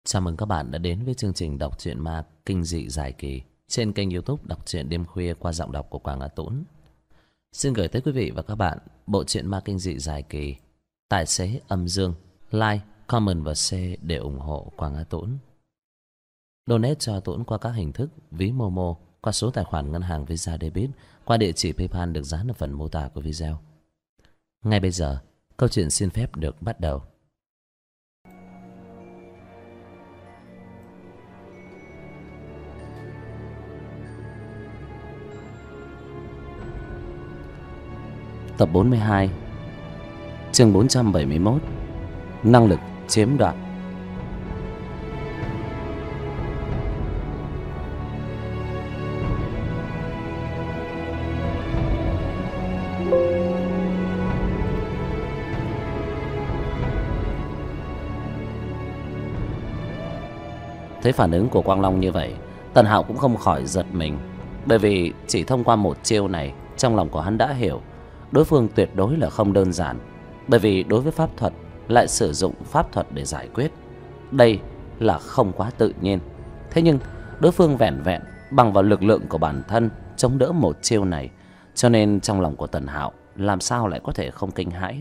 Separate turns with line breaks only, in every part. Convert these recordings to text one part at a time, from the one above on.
Chào mừng các bạn đã đến với chương trình đọc truyện ma kinh dị dài kỳ trên kênh YouTube Đọc truyện đêm khuya qua giọng đọc của Quang Á Tũng. Xin gửi tới quý vị và các bạn bộ truyện ma kinh dị dài kỳ Tài xế âm dương. Like, comment và share để ủng hộ Quang Á Tũng. Donate cho Tũng qua các hình thức ví Momo, qua số tài khoản ngân hàng Visa Debit, qua địa chỉ PayPal được dán ở phần mô tả của video. Ngay bây giờ, câu chuyện xin phép được bắt đầu. Tập 42, chương 471, năng lực chiếm đoạt. Thấy phản ứng của Quang Long như vậy, Tần Hạo cũng không khỏi giật mình, bởi vì chỉ thông qua một chiêu này, trong lòng của hắn đã hiểu đối phương tuyệt đối là không đơn giản, bởi vì đối với pháp thuật lại sử dụng pháp thuật để giải quyết, đây là không quá tự nhiên. Thế nhưng đối phương vẻn vẹn bằng vào lực lượng của bản thân chống đỡ một chiêu này, cho nên trong lòng của Tần Hạo làm sao lại có thể không kinh hãi.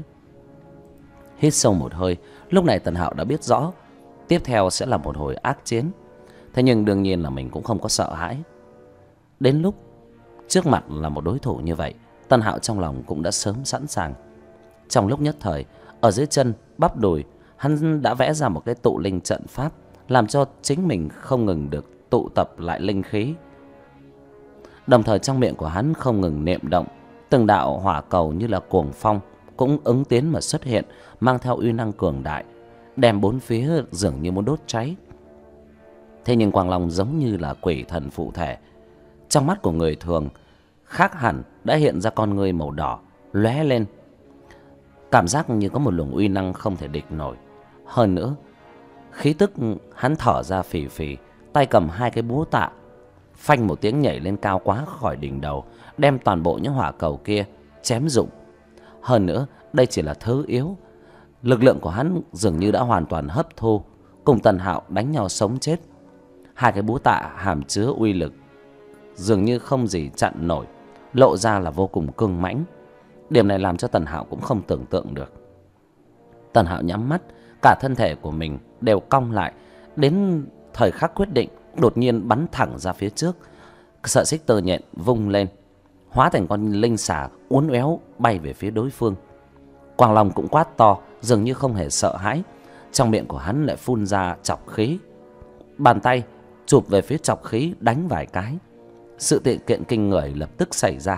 Hít sâu một hơi, lúc này Tần Hạo đã biết rõ tiếp theo sẽ là một hồi ác chiến. Thế nhưng đương nhiên là mình cũng không có sợ hãi. Đến lúc trước mặt là một đối thủ như vậy, Tần Hạo trong lòng cũng đã sớm sẵn sàng. Trong lúc nhất thời, ở dưới chân bắp đùi hắn đã vẽ ra một cái tụ linh trận pháp, làm cho chính mình không ngừng được tụ tập lại linh khí. Đồng thời trong miệng của hắn không ngừng niệm động, từng đạo hỏa cầu như là cuồng phong cũng ứng tiến mà xuất hiện, mang theo uy năng cường đại, đem bốn phía dường như muốn đốt cháy. Thế nhưng Quang Long giống như là quỷ thần phụ thể, trong mắt của người thường khác hẳn đã hiện ra con ngươi màu đỏ lóe lên, cảm giác như có một luồng uy năng không thể địch nổi. Hơn nữa, khí tức hắn thở ra phì phì, tay cầm hai cái búa tạ, phanh một tiếng nhảy lên cao quá khỏi đỉnh đầu, đem toàn bộ những hỏa cầu kia chém rụng. Hơn nữa, đây chỉ là thứ yếu, lực lượng của hắn dường như đã hoàn toàn hấp thu, cùng Tần Hạo đánh nhau sống chết. Hai cái búa tạ hàm chứa uy lực dường như không gì chặn nổi, lộ ra là vô cùng cương mãnh. Điểm này làm cho Tần Hạo cũng không tưởng tượng được. Tần Hạo nhắm mắt, cả thân thể của mình đều cong lại. Đến thời khắc quyết định, đột nhiên bắn thẳng ra phía trước. Sợi xích tơ nhện vung lên, hóa thành con linh xà uốn éo bay về phía đối phương. Quang Long cũng quát to, dường như không hề sợ hãi. Trong miệng của hắn lại phun ra chọc khí, bàn tay chụp về phía chọc khí đánh vài cái. Sự tiện kiện kinh người lập tức xảy ra.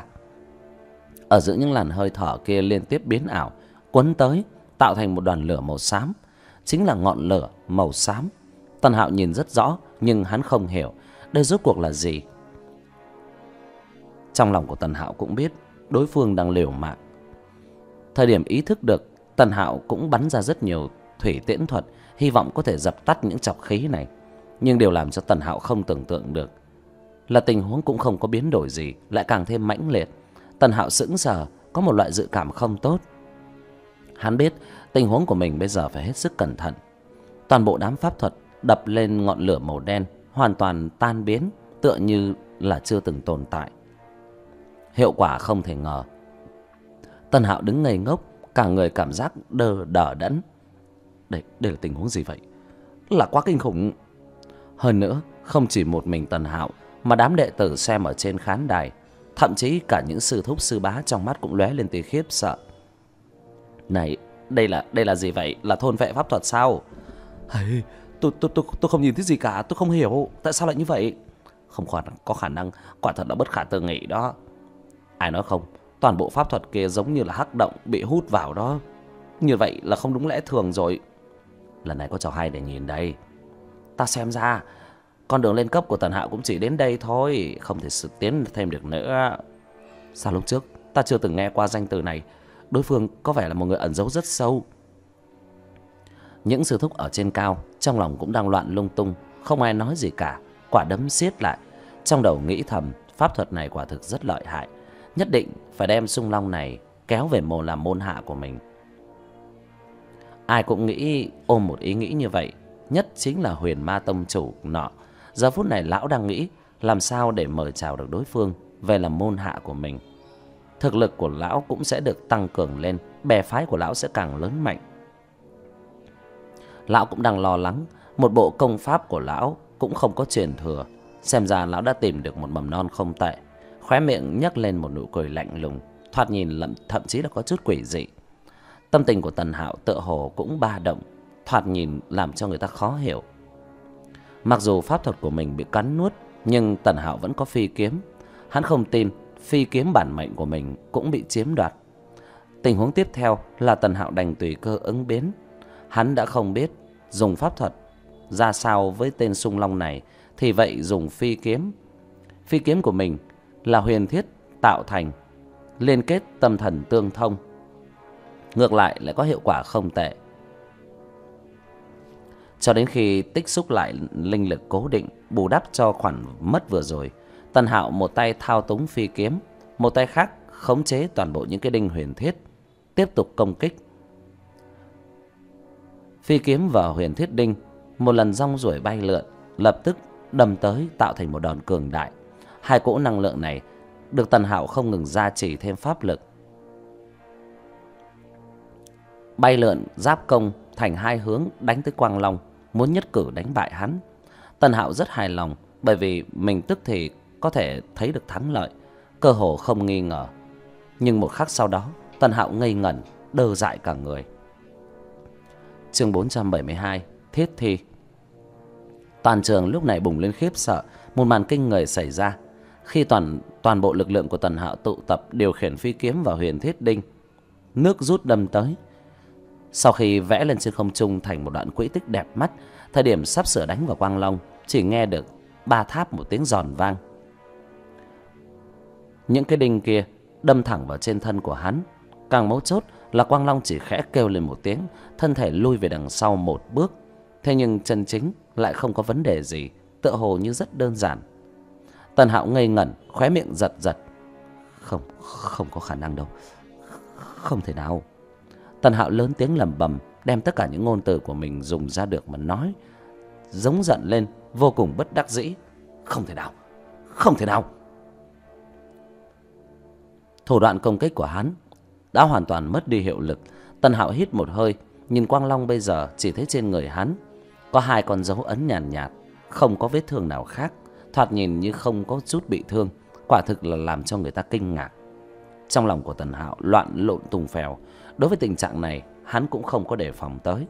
Ở giữa những làn hơi thở kia liên tiếp biến ảo, quấn tới, tạo thành một đoàn lửa màu xám, chính là ngọn lửa màu xám. Tần Hạo nhìn rất rõ, nhưng hắn không hiểu đây rốt cuộc là gì. Trong lòng của Tần Hạo cũng biết đối phương đang liều mạng. Thời điểm ý thức được, Tần Hạo cũng bắn ra rất nhiều thủy tiễn thuật, hy vọng có thể dập tắt những chọc khí này. Nhưng điều làm cho Tần Hạo không tưởng tượng được là tình huống cũng không có biến đổi gì, lại càng thêm mãnh liệt. Tần Hạo sững sờ, có một loại dự cảm không tốt. Hắn biết tình huống của mình bây giờ phải hết sức cẩn thận. Toàn bộ đám pháp thuật đập lên ngọn lửa màu đen hoàn toàn tan biến, tựa như là chưa từng tồn tại. Hiệu quả không thể ngờ. Tần Hạo đứng ngây ngốc, cả người cảm giác đờ đẫn. Đây là tình huống gì vậy? Là quá kinh khủng. Hơn nữa, không chỉ một mình Tần Hạo, mà đám đệ tử xem ở trên khán đài, thậm chí cả những sư thúc sư bá trong mắt cũng lóe lên tia khiếp sợ. Này, đây là gì vậy? Là thôn vệ pháp thuật sao? Hey, tôi không nhìn thấy gì cả, tôi không hiểu tại sao lại như vậy. Không có khả năng, quả thật là bất khả tư nghị đó. Ai nói không? Toàn bộ pháp thuật kia giống như là hắc động bị hút vào đó. Như vậy là không đúng lẽ thường rồi. Lần này có trò hay để nhìn đây. Ta xem ra con đường lên cấp của Tần Hạo cũng chỉ đến đây thôi, không thể sự tiến thêm được nữa. Sao lúc trước ta chưa từng nghe qua danh từ này? Đối phương có vẻ là một người ẩn giấu rất sâu. Những sư thúc ở trên cao trong lòng cũng đang loạn lung tung, không ai nói gì cả, quả đấm siết lại. Trong đầu nghĩ thầm, pháp thuật này quả thực rất lợi hại, nhất định phải đem Sung Long này kéo về làm môn hạ của mình. Ai cũng nghĩ ôm một ý nghĩ như vậy, nhất chính là Huyền Ma tông chủ nọ. Giờ phút này lão đang nghĩ làm sao để mời chào được đối phương về làm môn hạ của mình. Thực lực của lão cũng sẽ được tăng cường lên, bè phái của lão sẽ càng lớn mạnh. Lão cũng đang lo lắng, một bộ công pháp của lão cũng không có truyền thừa. Xem ra lão đã tìm được một mầm non không tệ. Khóe miệng nhấc lên một nụ cười lạnh lùng, thoạt nhìn thậm chí là có chút quỷ dị. Tâm tình của Tần Hạo tựa hồ cũng ba động, thoạt nhìn làm cho người ta khó hiểu. Mặc dù pháp thuật của mình bị cắn nuốt, nhưng Tần Hạo vẫn có phi kiếm. Hắn không tin phi kiếm bản mệnh của mình cũng bị chiếm đoạt. Tình huống tiếp theo là Tần Hạo đành tùy cơ ứng biến. Hắn đã không biết dùng pháp thuật ra sao với tên Sung Long này, thì vậy dùng phi kiếm. Phi kiếm của mình là huyền thiết tạo thành, liên kết tâm thần tương thông, ngược lại có hiệu quả không tệ. Cho đến khi tích xúc lại linh lực cố định, bù đắp cho khoản mất vừa rồi, Tần Hạo một tay thao túng phi kiếm, một tay khác khống chế toàn bộ những cái đinh huyền thiết, tiếp tục công kích. Phi kiếm và huyền thiết đinh một lần rong ruổi bay lượn, lập tức đâm tới tạo thành một đòn cường đại. Hai cỗ năng lượng này được Tần Hạo không ngừng gia trì thêm pháp lực, bay lượn giáp công thành hai hướng đánh tới Quang Long, muốn nhất cử đánh bại hắn. Tần Hạo rất hài lòng, bởi vì mình tức thì có thể thấy được thắng lợi, cơ hồ không nghi ngờ. Nhưng một khắc sau đó, Tần Hạo ngây ngẩn, đơ dại cả người. Chương 472, Thiết thi. Toàn trường lúc này bùng lên khiếp sợ, một màn kinh người xảy ra. Khi toàn bộ lực lượng của Tần Hạo tụ tập điều khiển phi kiếm và huyền thiết đinh, nước rút đâm tới. Sau khi vẽ lên trên không trung thành một đoạn quỹ tích đẹp mắt, thời điểm sắp sửa đánh vào Quang Long, chỉ nghe được ba tháp một tiếng giòn vang. Những cái đinh kia đâm thẳng vào trên thân của hắn. Càng mấu chốt là Quang Long chỉ khẽ kêu lên một tiếng, thân thể lui về đằng sau một bước. Thế nhưng chân chính lại không có vấn đề gì, tựa hồ như rất đơn giản. Tần Hạo ngây ngẩn, khóe miệng giật giật. Không có khả năng đâu, không thể nào. Tần Hạo lớn tiếng lẩm bẩm, đem tất cả những ngôn từ của mình dùng ra được mà nói, giống giận lên, vô cùng bất đắc dĩ. Không thể nào, không thể nào. Thủ đoạn công kích của hắn đã hoàn toàn mất đi hiệu lực. Tần Hạo hít một hơi, nhìn Quang Long bây giờ chỉ thấy trên người hắn có hai con dấu ấn nhàn nhạt, không có vết thương nào khác, thoạt nhìn như không có chút bị thương, quả thực là làm cho người ta kinh ngạc. Trong lòng của Tần Hạo loạn lộn tùng phèo. Đối với tình trạng này, hắn cũng không có đề phòng tới.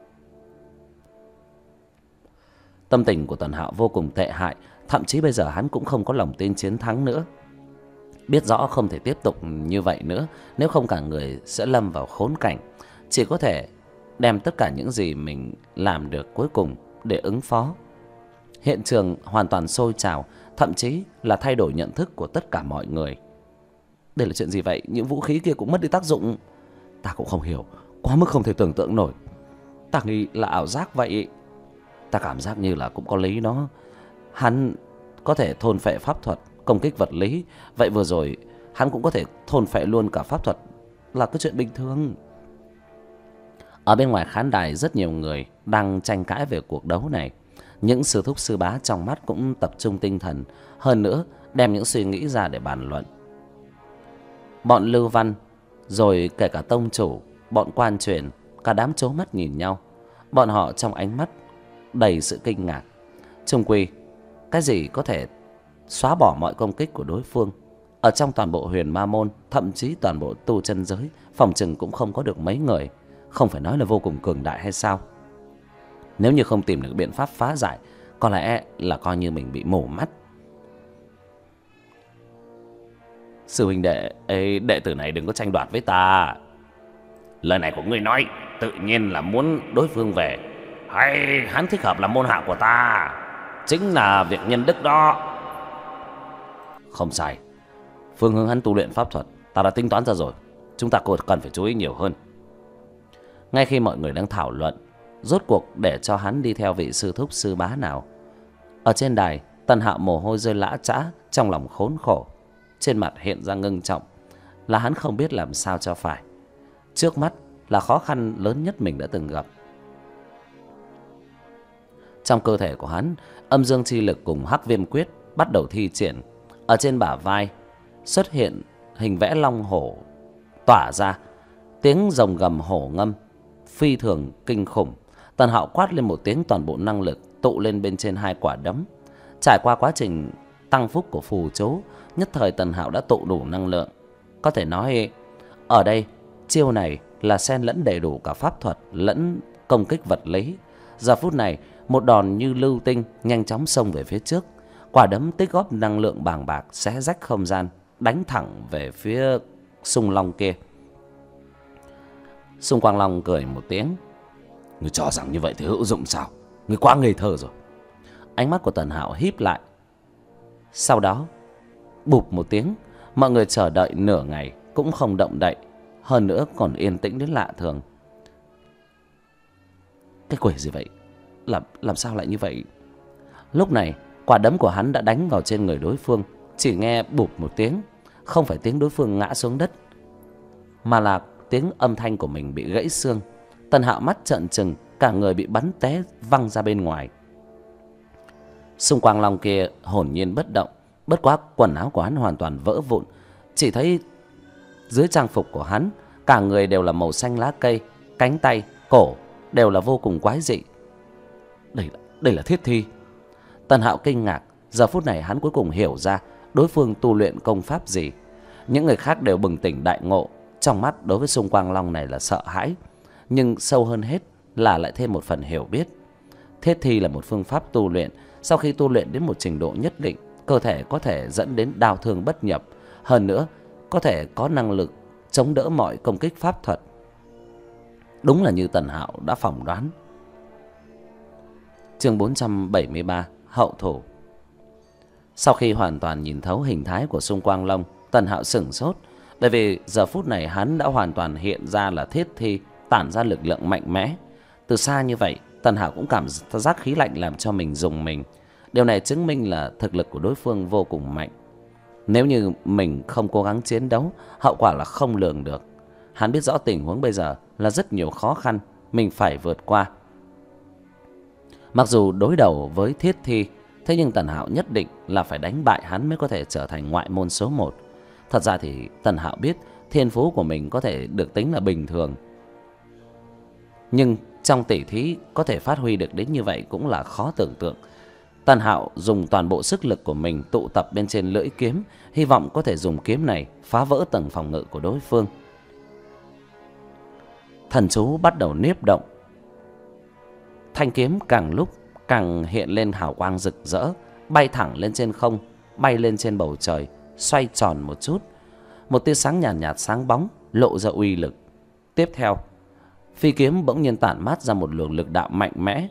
Tâm tình của Tần Hạo vô cùng tệ hại, thậm chí bây giờ hắn cũng không có lòng tin chiến thắng nữa. Biết rõ không thể tiếp tục như vậy nữa, nếu không cả người sẽ lâm vào khốn cảnh. Chỉ có thể đem tất cả những gì mình làm được cuối cùng để ứng phó. Hiện trường hoàn toàn sôi trào, thậm chí là thay đổi nhận thức của tất cả mọi người. Đây là chuyện gì vậy? Những vũ khí kia cũng mất đi tác dụng. Ta cũng không hiểu, quá mức không thể tưởng tượng nổi. Ta nghĩ là ảo giác vậy. Ta cảm giác như là cũng có lý đó. Hắn có thể thôn phệ pháp thuật, công kích vật lý. Vậy vừa rồi hắn cũng có thể thôn phệ luôn cả pháp thuật, là cái chuyện bình thường. Ở bên ngoài khán đài rất nhiều người đang tranh cãi về cuộc đấu này. Những sư thúc sư bá trong mắt cũng tập trung tinh thần, hơn nữa đem những suy nghĩ ra để bàn luận. Bọn Lưu Văn, rồi kể cả tông chủ, bọn quan truyền, cả đám trố mắt nhìn nhau. Bọn họ trong ánh mắt đầy sự kinh ngạc. Chung quy, cái gì có thể xóa bỏ mọi công kích của đối phương? Ở trong toàn bộ Huyền Ma môn, thậm chí toàn bộ tu chân giới, phòng chừng cũng không có được mấy người, không phải nói là vô cùng cường đại hay sao? Nếu như không tìm được biện pháp phá giải, có lẽ là coi như mình bị mù mắt. Sư huynh đệ, đệ tử này đừng có tranh đoạt với ta. Lời này của ngươi nói tự nhiên là muốn đối phương về, hay hắn thích hợp làm môn hạ của ta? Chính là việc nhân đức đó. Không sai, phương hướng hắn tu luyện pháp thuật ta đã tính toán ra rồi. Chúng ta cần phải chú ý nhiều hơn. Ngay khi mọi người đang thảo luận, rốt cuộc để cho hắn đi theo vị sư thúc sư bá nào? Ở trên đài, Tần Hạo mồ hôi rơi lã chã, trong lòng khốn khổ, trên mặt hiện ra ngưng trọng, là hắn không biết làm sao cho phải. Trước mắt là khó khăn lớn nhất mình đã từng gặp. Trong cơ thể của hắn, âm dương chi lực cùng hắc viêm quyết bắt đầu thi triển. Ở trên bả vai xuất hiện hình vẽ long hổ tỏa ra, tiếng rồng gầm hổ ngâm phi thường kinh khủng. Tần Hạo quát lên một tiếng, toàn bộ năng lực tụ lên bên trên hai quả đấm. Trải qua quá trình tăng phúc của phù chú, nhất thời Tần Hạo đã tụ đủ năng lượng. Có thể nói ở đây chiêu này là xen lẫn đầy đủ cả pháp thuật lẫn công kích vật lý. Giờ phút này, một đòn như lưu tinh nhanh chóng xông về phía trước. Quả đấm tích góp năng lượng bàng bạc xé rách không gian, đánh thẳng về phía Xung Long kia. Xung Quang Long cười một tiếng. Ngươi cho rằng như vậy thì hữu dụng sao? Ngươi quá ngây thơ rồi. Ánh mắt của Tần Hạo híp lại. Sau đó bụp một tiếng, mọi người chờ đợi nửa ngày cũng không động đậy, hơn nữa còn yên tĩnh đến lạ thường. Cái quỷ gì vậy? Làm sao lại như vậy? Lúc này quả đấm của hắn đã đánh vào trên người đối phương. Chỉ nghe bụp một tiếng, không phải tiếng đối phương ngã xuống đất, mà là tiếng âm thanh của mình bị gãy xương. Tần Hạo mắt trợn trừng, cả người bị bắn té văng ra bên ngoài. Xung Quang Long kia hồn nhiên bất động, bất quá quần áo của hắn hoàn toàn vỡ vụn. Chỉ thấy dưới trang phục của hắn, cả người đều là màu xanh lá cây, cánh tay, cổ đều là vô cùng quái dị. Đây là thiết thi. Tần Hạo kinh ngạc. Giờ phút này hắn cuối cùng hiểu ra đối phương tu luyện công pháp gì. Những người khác đều bừng tỉnh đại ngộ. Trong mắt đối với Xung Quang Long này là sợ hãi, nhưng sâu hơn hết là lại thêm một phần hiểu biết. Thiết thi là một phương pháp tu luyện. Sau khi tu luyện đến một trình độ nhất định, cơ thể có thể dẫn đến đao thương bất nhập. Hơn nữa có thể có năng lực chống đỡ mọi công kích pháp thuật. Đúng là như Tần Hạo đã phỏng đoán. Chương 473: Hậu thủ. Sau khi hoàn toàn nhìn thấu hình thái của Xung Quang Long, Tần Hạo sửng sốt. Bởi vì giờ phút này hắn đã hoàn toàn hiện ra là thiết thi, tản ra lực lượng mạnh mẽ. Từ xa như vậy, Tần Hạo cũng cảm giác khí lạnh làm cho mình rùng mình. Điều này chứng minh là thực lực của đối phương vô cùng mạnh. Nếu như mình không cố gắng chiến đấu, hậu quả là không lường được. Hắn biết rõ tình huống bây giờ là rất nhiều khó khăn mình phải vượt qua. Mặc dù đối đầu với thiết thi, thế nhưng Tần Hạo nhất định là phải đánh bại hắn mới có thể trở thành ngoại môn số 1. Thật ra thì Tần Hạo biết thiên phú của mình có thể được tính là bình thường, nhưng trong tỷ thí có thể phát huy được đến như vậy cũng là khó tưởng tượng. Tần Hạo dùng toàn bộ sức lực của mình tụ tập bên trên lưỡi kiếm, hy vọng có thể dùng kiếm này phá vỡ tầng phòng ngự của đối phương. Thần chú bắt đầu niếp động. Thanh kiếm càng lúc càng hiện lên hào quang rực rỡ, bay thẳng lên trên không, bay lên trên bầu trời, xoay tròn một chút. Một tia sáng nhàn nhạt sáng bóng lộ ra uy lực. Tiếp theo, phi kiếm bỗng nhiên tản mát ra một luồng lực đạo mạnh mẽ,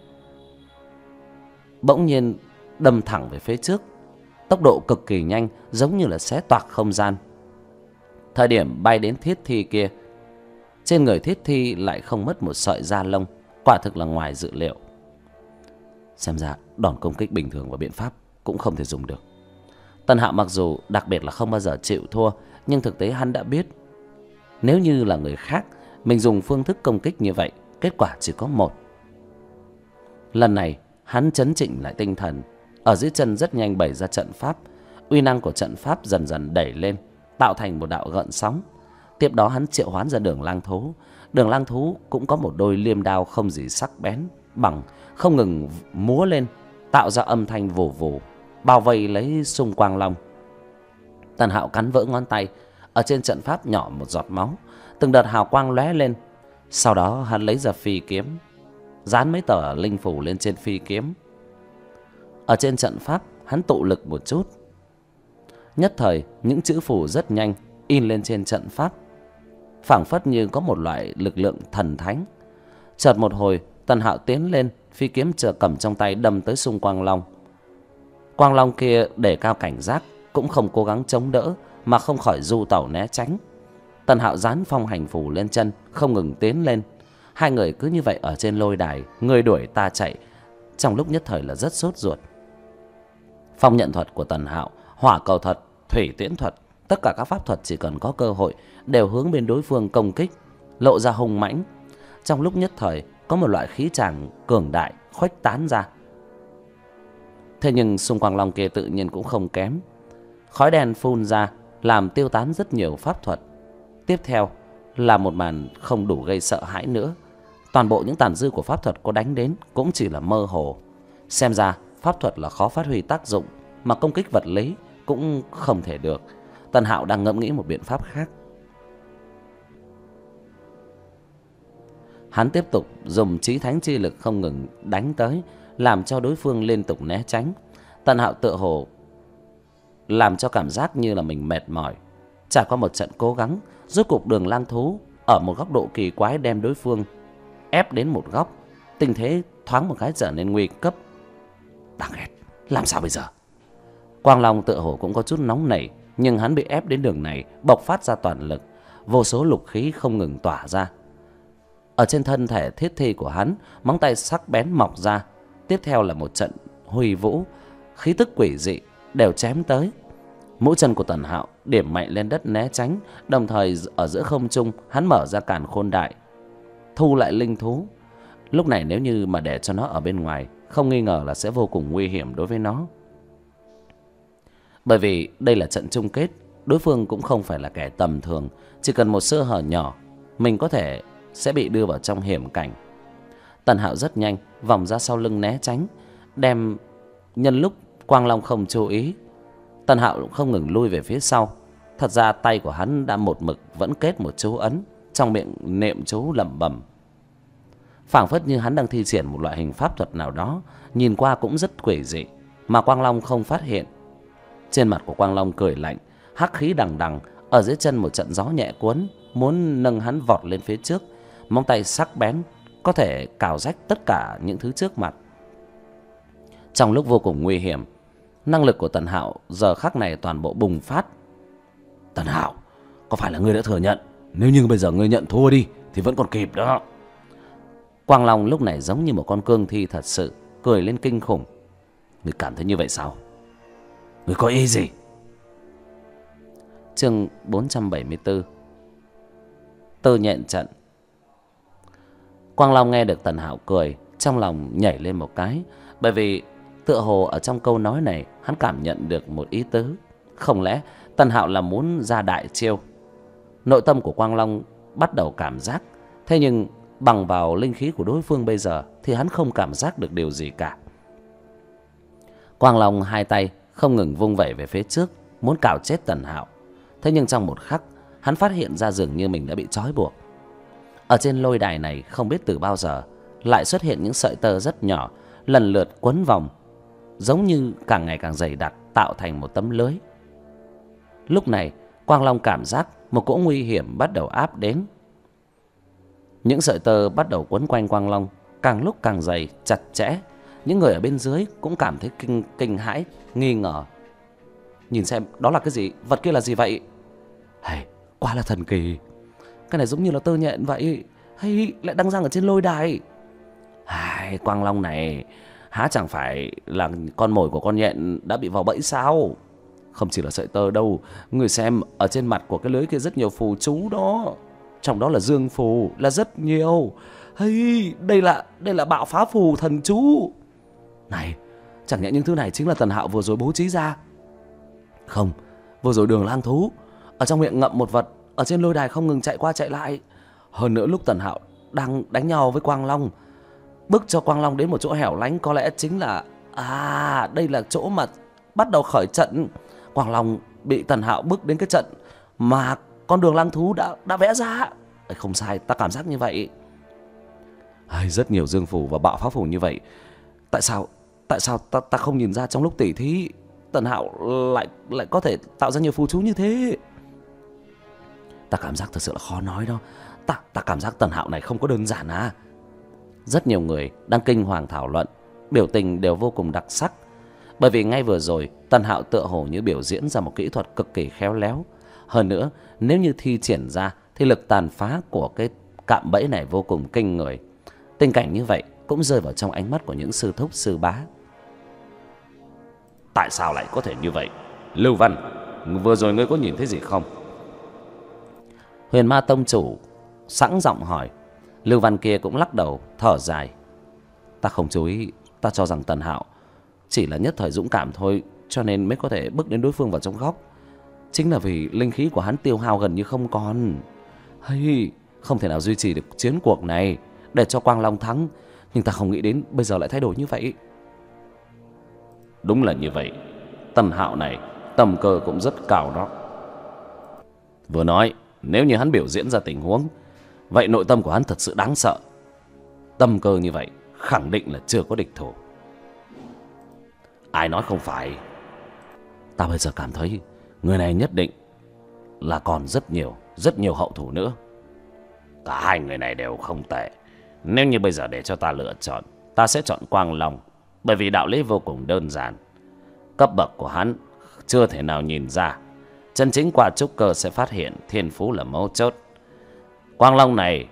bỗng nhiên đâm thẳng về phía trước, tốc độ cực kỳ nhanh, giống như là xé toạc không gian. Thời điểm bay đến thiết thi kia, trên người thiết thi lại không mất một sợi da lông, quả thực là ngoài dự liệu. Xem ra đòn công kích bình thường và biện pháp cũng không thể dùng được. Tần Hạo mặc dù đặc biệt là không bao giờ chịu thua, nhưng thực tế hắn đã biết, nếu như là người khác, mình dùng phương thức công kích như vậy, kết quả chỉ có một. Lần này hắn trấn chỉnh lại tinh thần, ở dưới chân rất nhanh bày ra trận pháp. Uy năng của trận pháp dần dần đẩy lên, tạo thành một đạo gợn sóng. Tiếp đó hắn triệu hoán ra Đường Lang Thú. Đường Lang Thú cũng có một đôi liêm đao không gì sắc bén bằng, không ngừng múa lên, tạo ra âm thanh vù vù, bao vây lấy Xung Quang Long. Tần Hạo cắn vỡ ngón tay, ở trên trận pháp nhỏ một giọt máu, từng đợt hào quang lóe lên. Sau đó hắn lấy ra phi kiếm, dán mấy tờ linh phủ lên trên phi kiếm. Ở trên trận pháp hắn tụ lực một chút, nhất thời những chữ phù rất nhanh in lên trên trận pháp, phảng phất như có một loại lực lượng thần thánh. Chợt một hồi, Tần Hạo tiến lên, phi kiếm chờ cầm trong tay đâm tới Xung Quang Long. Quang Long kia để cao cảnh giác, cũng không cố gắng chống đỡ, mà không khỏi du tẩu né tránh. Tần Hạo dán phong hành phù lên chân, không ngừng tiến lên. Hai người cứ như vậy ở trên lôi đài, người đuổi ta chạy, trong lúc nhất thời là rất sốt ruột. Phong nhận thuật của Tần Hạo, hỏa cầu thuật, thủy tiễn thuật, tất cả các pháp thuật chỉ cần có cơ hội đều hướng bên đối phương công kích, lộ ra hung mãnh. Trong lúc nhất thời có một loại khí tràng cường đại khuếch tán ra, Thế nhưng xung quanh long kia tự nhiên cũng không kém. Khói đen phun ra làm tiêu tán rất nhiều pháp thuật. Tiếp theo là một màn không đủ gây sợ hãi nữa. Toàn bộ những tàn dư của pháp thuật có đánh đến cũng chỉ là mơ hồ. Xem ra pháp thuật là khó phát huy tác dụng, mà công kích vật lý cũng không thể được. Tần Hạo đang ngẫm nghĩ một biện pháp khác. Hắn tiếp tục dùng chí thánh chi lực không ngừng đánh tới, làm cho đối phương liên tục né tránh. Tần Hạo tựa hồ làm cho cảm giác như là mình mệt mỏi. Trải qua một trận cố gắng, rốt cục Đường Lang Thú ở một góc độ kỳ quái đem đối phương ép đến một góc. Tình thế thoáng một cái trở nên nguy cấp. Đáng ghét, làm sao bây giờ? Quang Long tựa hồ cũng có chút nóng nảy, nhưng hắn bị ép đến đường này bộc phát ra toàn lực, vô số lục khí không ngừng tỏa ra. Ở trên thân thể thiết thi của hắn, móng tay sắc bén mọc ra. Tiếp theo là một trận huy vũ, khí tức quỷ dị đều chém tới. Mũi chân của Tần Hạo điểm mạnh lên đất né tránh, đồng thời ở giữa không trung hắn mở ra càn khôn đại, thu lại linh thú. Lúc này nếu như mà để cho nó ở bên ngoài, không nghi ngờ là sẽ vô cùng nguy hiểm đối với nó. Bởi vì đây là trận chung kết, đối phương cũng không phải là kẻ tầm thường. Chỉ cần một sơ hở nhỏ, mình có thể sẽ bị đưa vào trong hiểm cảnh. Tần Hạo rất nhanh vòng ra sau lưng né tránh, đem nhân lúc Quang Long không chú ý, Tần Hạo cũng không ngừng lui về phía sau. Thật ra tay của hắn đã một mực vẫn kết một chú ấn, trong miệng niệm chú lẩm bẩm, phảng phất như hắn đang thi triển một loại hình pháp thuật nào đó, nhìn qua cũng rất quỷ dị, mà Quang Long không phát hiện. Trên mặt của Quang Long cười lạnh, hắc khí đằng đằng, ở dưới chân một trận gió nhẹ cuốn, muốn nâng hắn vọt lên phía trước. Móng tay sắc bén có thể cào rách tất cả những thứ trước mặt. Trong lúc vô cùng nguy hiểm, năng lực của Tần Hạo giờ khắc này toàn bộ bùng phát. Tần Hạo, có phải là ngươi đã thừa nhận? Nếu như bây giờ ngươi nhận thua đi thì vẫn còn kịp đó. Quang Long lúc này giống như một con cương thi thật sự, cười lên kinh khủng. Ngươi cảm thấy như vậy sao? Ngươi có ý gì? Chương 474, Tư nhện trận. Quang Long nghe được Tần Hạo cười, trong lòng nhảy lên một cái, bởi vì tựa hồ ở trong câu nói này hắn cảm nhận được một ý tứ. Không lẽ Tần Hạo là muốn ra đại chiêu? Nội tâm của Quang Long bắt đầu cảm giác, thế nhưng bằng vào linh khí của đối phương bây giờ thì hắn không cảm giác được điều gì cả. Quang Long hai tay không ngừng vung vẩy về phía trước, muốn cào chết Tần Hạo. Thế nhưng trong một khắc, hắn phát hiện ra dường như mình đã bị trói buộc. Ở trên lôi đài này không biết từ bao giờ lại xuất hiện những sợi tơ rất nhỏ, lần lượt quấn vòng, giống như càng ngày càng dày đặc, tạo thành một tấm lưới. Lúc này Quang Long cảm giác một cỗ nguy hiểm bắt đầu áp đến. Những sợi tơ bắt đầu quấn quanh Quang Long, càng lúc càng dày, chặt chẽ. Những người ở bên dưới cũng cảm thấy kinh hãi, nghi ngờ. Nhìn xem đó là cái gì, vật kia là gì vậy? Hay, quá là thần kỳ. Cái này giống như là tơ nhện vậy, hay lại đang giăng ở trên lôi đài. Hay, Quang Long này há chẳng phải là con mồi của con nhện đã bị vào bẫy sao? Không chỉ là sợi tơ đâu, người xem ở trên mặt của cái lưới kia rất nhiều phù chú đó. Trong đó là dương phù, là rất nhiều. Hay, đây là bạo phá phù thần chú. Này, chẳng nhẽ những thứ này chính là Tần Hạo vừa rồi bố trí ra? Không, vừa rồi Đường Lang Thú ở trong miệng ngậm một vật, ở trên lôi đài không ngừng chạy qua chạy lại. Hơn nữa lúc Tần Hạo đang đánh nhau với Quang Long, bước cho Quang Long đến một chỗ hẻo lánh, có lẽ chính là đây là chỗ mà bắt đầu khởi trận. Quang Long bị Tần Hạo bước đến cái trận mà con Đường Lang Thú đã vẽ ra. Không sai, ta cảm giác như vậy. Rất nhiều dương phù và bạo pháp phù như vậy. Tại sao ta không nhìn ra trong lúc tỉ thí Tần Hạo lại có thể tạo ra nhiều phù chú như thế? Ta cảm giác thật sự là khó nói đó. Ta cảm giác Tần Hạo này không có đơn giản à. Rất nhiều người đang kinh hoàng thảo luận, biểu tình đều vô cùng đặc sắc. Bởi vì ngay vừa rồi Tần Hạo tựa hồ như biểu diễn ra một kỹ thuật cực kỳ khéo léo. Hơn nữa, nếu như thi triển ra thì lực tàn phá của cái cạm bẫy này vô cùng kinh người. Tình cảnh như vậy cũng rơi vào trong ánh mắt của những sư thúc sư bá. Tại sao lại có thể như vậy? Lưu Văn, vừa rồi ngươi có nhìn thấy gì không? Huyền Ma tông chủ sẵn giọng hỏi. Lưu Văn kia cũng lắc đầu thở dài. Ta không chú ý, ta cho rằng Tần Hạo chỉ là nhất thời dũng cảm thôi, cho nên mới có thể bước đến đối phương vào trong góc. Chính là vì linh khí của hắn tiêu hao gần như không còn. Hay, không thể nào duy trì được chiến cuộc này để cho Quang Long thắng. Nhưng ta không nghĩ đến bây giờ lại thay đổi như vậy.
Đúng là như vậy. Tần Hạo này tầm cơ cũng rất cao đó. Vừa nói, nếu như hắn biểu diễn ra tình huống, vậy nội tâm của hắn thật sự đáng sợ. Tâm cơ như vậy khẳng định là chưa có địch thủ. Ai nói không phải.
Ta bây giờ cảm thấy người này nhất định là còn rất nhiều hậu thủ nữa.
Cả hai người này đều không tệ. Nếu như bây giờ để cho ta lựa chọn, ta sẽ chọn Quang Long. Bởi vì đạo lý vô cùng đơn giản. Cấp bậc của hắn chưa thể nào nhìn ra. Chân chính qua trúc cơ sẽ phát hiện thiên phú là mấu chốt. Quang Long này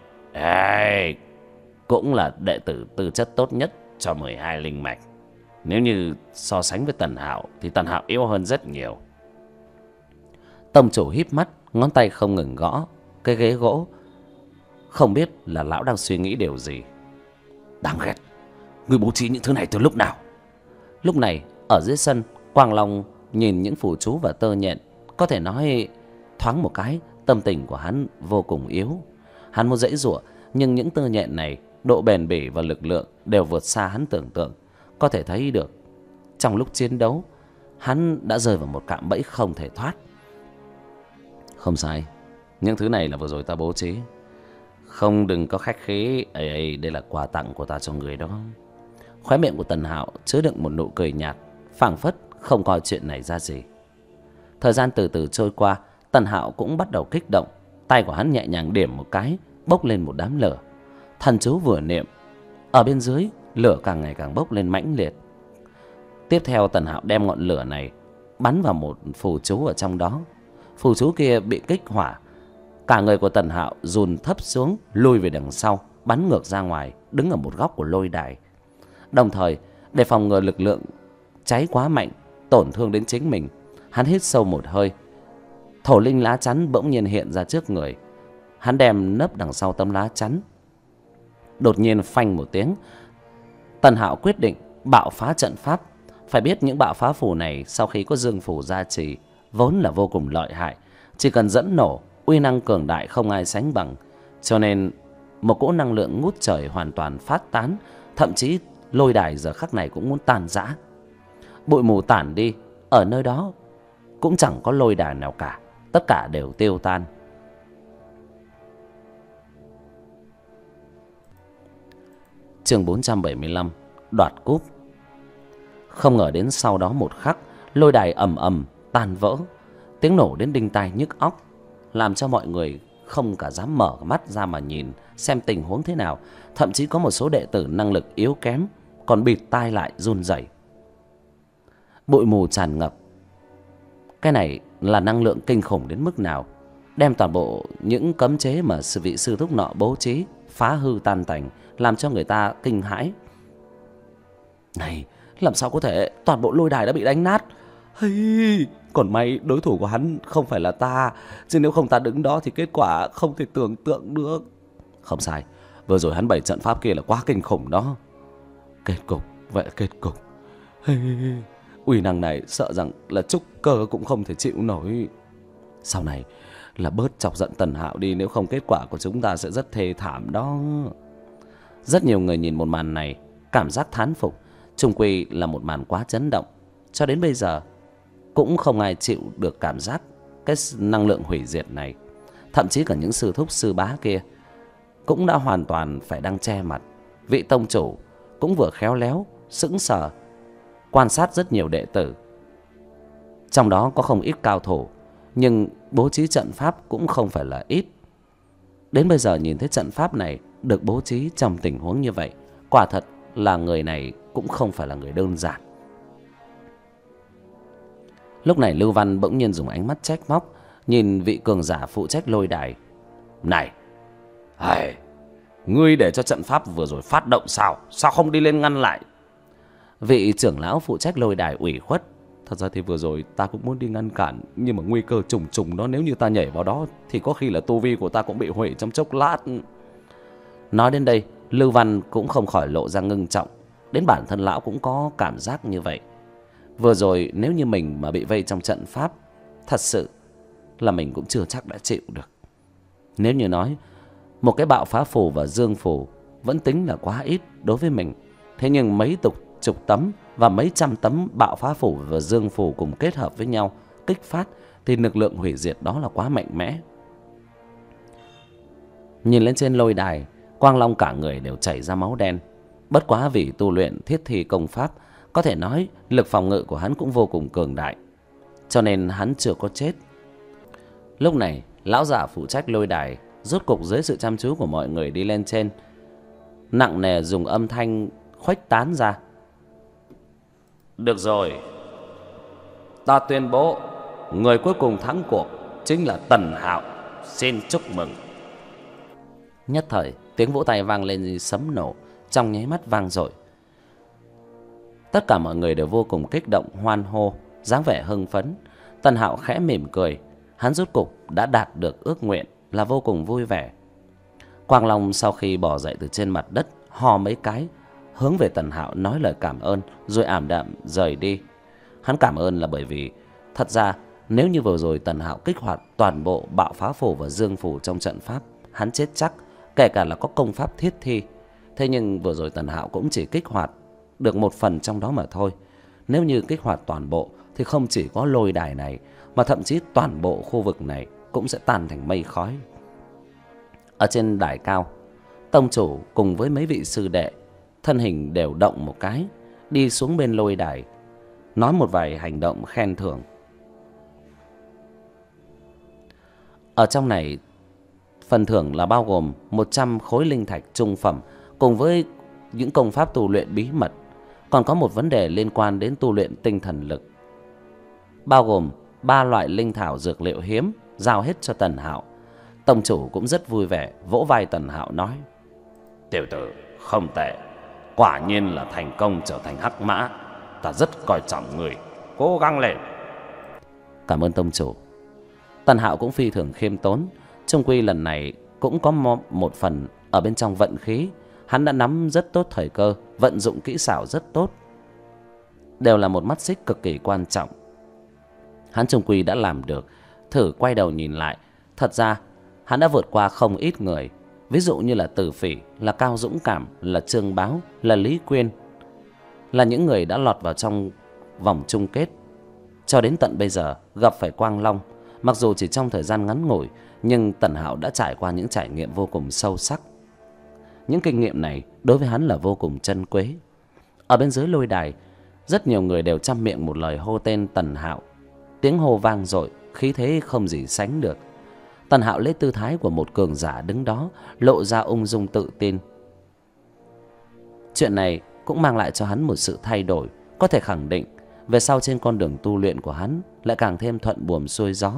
cũng là đệ tử tư chất tốt nhất cho 12 linh mạch. Nếu như so sánh với Tần Hạo thì Tần Hạo yếu hơn rất nhiều.
Tông chủ híp mắt, ngón tay không ngừng gõ cái ghế gỗ. Không biết là lão đang suy nghĩ điều gì.
Đáng ghét, ngươi bố trí những thứ này từ lúc nào?
Lúc này ở dưới sân, Quang Long nhìn những phù chú và tơ nhện. Có thể nói thoáng một cái tâm tình của hắn vô cùng yếu. Hắn muốn giãy giụa, nhưng những tơ nhện này độ bền bỉ và lực lượng đều vượt xa hắn tưởng tượng. Có thể thấy được trong lúc chiến đấu hắn đã rơi vào một cạm bẫy không thể thoát.
Không sai, những thứ này là vừa rồi ta bố trí. Không, đừng có khách khí. Đây là quà tặng của ta cho người đó.
Khóe miệng của Tần Hạo chứa đựng một nụ cười nhạt, phảng phất không coi chuyện này ra gì. Thời gian từ từ trôi qua, Tần Hạo cũng bắt đầu kích động. Tay của hắn nhẹ nhàng điểm một cái, bốc lên một đám lửa. Thần chú vừa niệm, ở bên dưới lửa càng ngày càng bốc lên mãnh liệt. Tiếp theo Tần Hạo đem ngọn lửa này bắn vào một phù chú ở trong đó. Phù chú kia bị kích hỏa. Cả người của Tần Hạo dùn thấp xuống, lùi về đằng sau, bắn ngược ra ngoài, đứng ở một góc của lôi đài. Đồng thời, để phòng ngừa lực lượng cháy quá mạnh tổn thương đến chính mình, hắn hít sâu một hơi. Thổ linh lá chắn bỗng nhiên hiện ra trước người. Hắn đem nấp đằng sau tấm lá chắn. Đột nhiên phanh một tiếng, Tần Hạo quyết định bạo phá trận pháp. Phải biết những bạo phá phù này sau khi có dương phù gia trì vốn là vô cùng lợi hại, chỉ cần dẫn nổ, uy năng cường đại không ai sánh bằng. Cho nên một cỗ năng lượng ngút trời hoàn toàn phát tán, thậm chí lôi đài giờ khắc này cũng muốn tan rã. Bụi mù tản đi, ở nơi đó cũng chẳng có lôi đài nào cả, tất cả đều tiêu tan. Chương 475, đoạt cúp. Không ngờ đến sau đó một khắc, lôi đài ầm ầm tan vỡ, tiếng nổ đến đinh tai nhức óc, làm cho mọi người không cả dám mở mắt ra mà nhìn xem tình huống thế nào. Thậm chí có một số đệ tử năng lực yếu kém còn bịt tai lại run rẩy. Bụi mù tràn ngập. Cái này là năng lượng kinh khủng đến mức nào, đem toàn bộ những cấm chế mà vị sư thúc nọ bố trí phá hư tan tành, làm cho người ta kinh hãi. Này, làm sao có thể, toàn bộ lôi đài đã bị đánh nát. Hey, còn may đối thủ của hắn không phải là ta, chứ nếu không ta đứng đó thì kết quả không thể tưởng tượng được. Không sai, vừa rồi hắn bày trận pháp kia là quá kinh khủng đó. Kết cục, vậy là kết cục. Hey, uy năng này sợ rằng là trúc cơ cũng không thể chịu nổi. Sau này là bớt chọc giận Tần Hạo đi, nếu không kết quả của chúng ta sẽ rất thê thảm đó. Rất nhiều người nhìn một màn này cảm giác thán phục. Chung quy là một màn quá chấn động. Cho đến bây giờ cũng không ai chịu được cảm giác cái năng lượng hủy diệt này. Thậm chí cả những sư thúc sư bá kia cũng đã hoàn toàn phải đang che mặt. Vị tông chủ cũng vừa khéo léo sững sờ quan sát rất nhiều đệ tử. Trong đó có không ít cao thủ, nhưng bố trí trận pháp cũng không phải là ít. Đến bây giờ nhìn thấy trận pháp này được bố trí trong tình huống như vậy, quả thật là người này cũng không phải là người đơn giản. Lúc này Lưu Văn bỗng nhiên dùng ánh mắt trách móc nhìn vị cường giả phụ trách lôi đài.
Này, ngươi để cho trận pháp vừa rồi phát động sao? Sao không đi lên ngăn lại?
Vị trưởng lão phụ trách lôi đài ủy khuất. Thật ra thì vừa rồi ta cũng muốn đi ngăn cản, nhưng mà nguy cơ trùng trùng đó, nếu như ta nhảy vào đó thì có khi là tu vi của ta cũng bị hủy trong chốc lát. Nói đến đây, Lưu Văn cũng không khỏi lộ ra ngưng trọng. Đến bản thân lão cũng có cảm giác như vậy. Vừa rồi nếu như mình mà bị vây trong trận pháp, thật sự là mình cũng chưa chắc đã chịu được. Nếu như nói một cái bạo phá phù và dương phù vẫn tính là quá ít đối với mình, thế nhưng mấy chục tấm và mấy trăm tấm bạo phá phù và dương phù cùng kết hợp với nhau kích phát thì lực lượng hủy diệt đó là quá mạnh mẽ. Nhìn lên trên lôi đài, Quang Long cả người đều chảy ra máu đen. Bất quá vì tu luyện thiết thi công pháp, có thể nói lực phòng ngự của hắn cũng vô cùng cường đại, cho nên hắn chưa có chết. Lúc này lão giả phụ trách lôi đài rốt cục dưới sự chăm chú của mọi người đi lên trên, nặng nề dùng âm thanh khuếch tán ra:
Được rồi, ta tuyên bố người cuối cùng thắng cuộc chính là Tần Hạo. Xin chúc mừng.
Nhất thời tiếng vỗ tay vang lên như sấm nổ, trong nháy mắt vang dội. Tất cả mọi người đều vô cùng kích động hoan hô, dáng vẻ hưng phấn. Tần Hạo khẽ mỉm cười, hắn rốt cục đã đạt được ước nguyện, là vô cùng vui vẻ. Quang Long sau khi bò dậy từ trên mặt đất, hò mấy cái hướng về Tần Hạo nói lời cảm ơn, rồi ảm đạm rời đi. Hắn cảm ơn là bởi vì thật ra nếu như vừa rồi Tần Hạo kích hoạt toàn bộ bạo phá phù và dương phù trong trận pháp, hắn chết chắc, kể cả là có công pháp thiết thi. Thế nhưng vừa rồi Tần Hạo cũng chỉ kích hoạt được một phần trong đó mà thôi. Nếu như kích hoạt toàn bộ thì không chỉ có lôi đài này, mà thậm chí toàn bộ khu vực này cũng sẽ tan thành mây khói. Ở trên đài cao, tông chủ cùng với mấy vị sư đệ thân hình đều động một cái, đi xuống bên lôi đài, nói một vài hành động khen thưởng. Ở trong này, phần thưởng là bao gồm 100 khối linh thạch trung phẩm cùng với những công pháp tu luyện bí mật. Còn có một vấn đề liên quan đến tu luyện tinh thần lực, bao gồm 3 loại linh thảo dược liệu hiếm, giao hết cho Tần Hạo. Tông chủ cũng rất vui vẻ, vỗ vai Tần Hạo nói:
Tiểu tử không tệ, quả nhiên là thành công trở thành hắc mã. Ta rất coi trọng người, cố gắng lên.
Cảm ơn tông chủ. Tần Hạo cũng phi thường khiêm tốn, chung quy lần này cũng có một phần ở bên trong vận khí. Hắn đã nắm rất tốt thời cơ, vận dụng kỹ xảo rất tốt, đều là một mắt xích cực kỳ quan trọng. Hắn chung quy đã làm được. Thử quay đầu nhìn lại, thật ra hắn đã vượt qua không ít người. Ví dụ như là Tử Phỉ, là Cao Dũng Cảm, là Trương Báo, là Lý Quyên, là những người đã lọt vào trong vòng chung kết. Cho đến tận bây giờ gặp phải Quang Long, mặc dù chỉ trong thời gian ngắn ngủi, nhưng Tần Hạo đã trải qua những trải nghiệm vô cùng sâu sắc. Những kinh nghiệm này đối với hắn là vô cùng珍quý. Ở bên dưới lôi đài, rất nhiều người đều trăm miệng một lời hô tên Tần Hạo. Tiếng hô vang dội, khí thế không gì sánh được. Tần Hạo lấy tư thái của một cường giả đứng đó, lộ ra ung dung tự tin. Chuyện này cũng mang lại cho hắn một sự thay đổi, có thể khẳng định về sau trên con đường tu luyện của hắn lại càng thêm thuận buồm xuôi gió.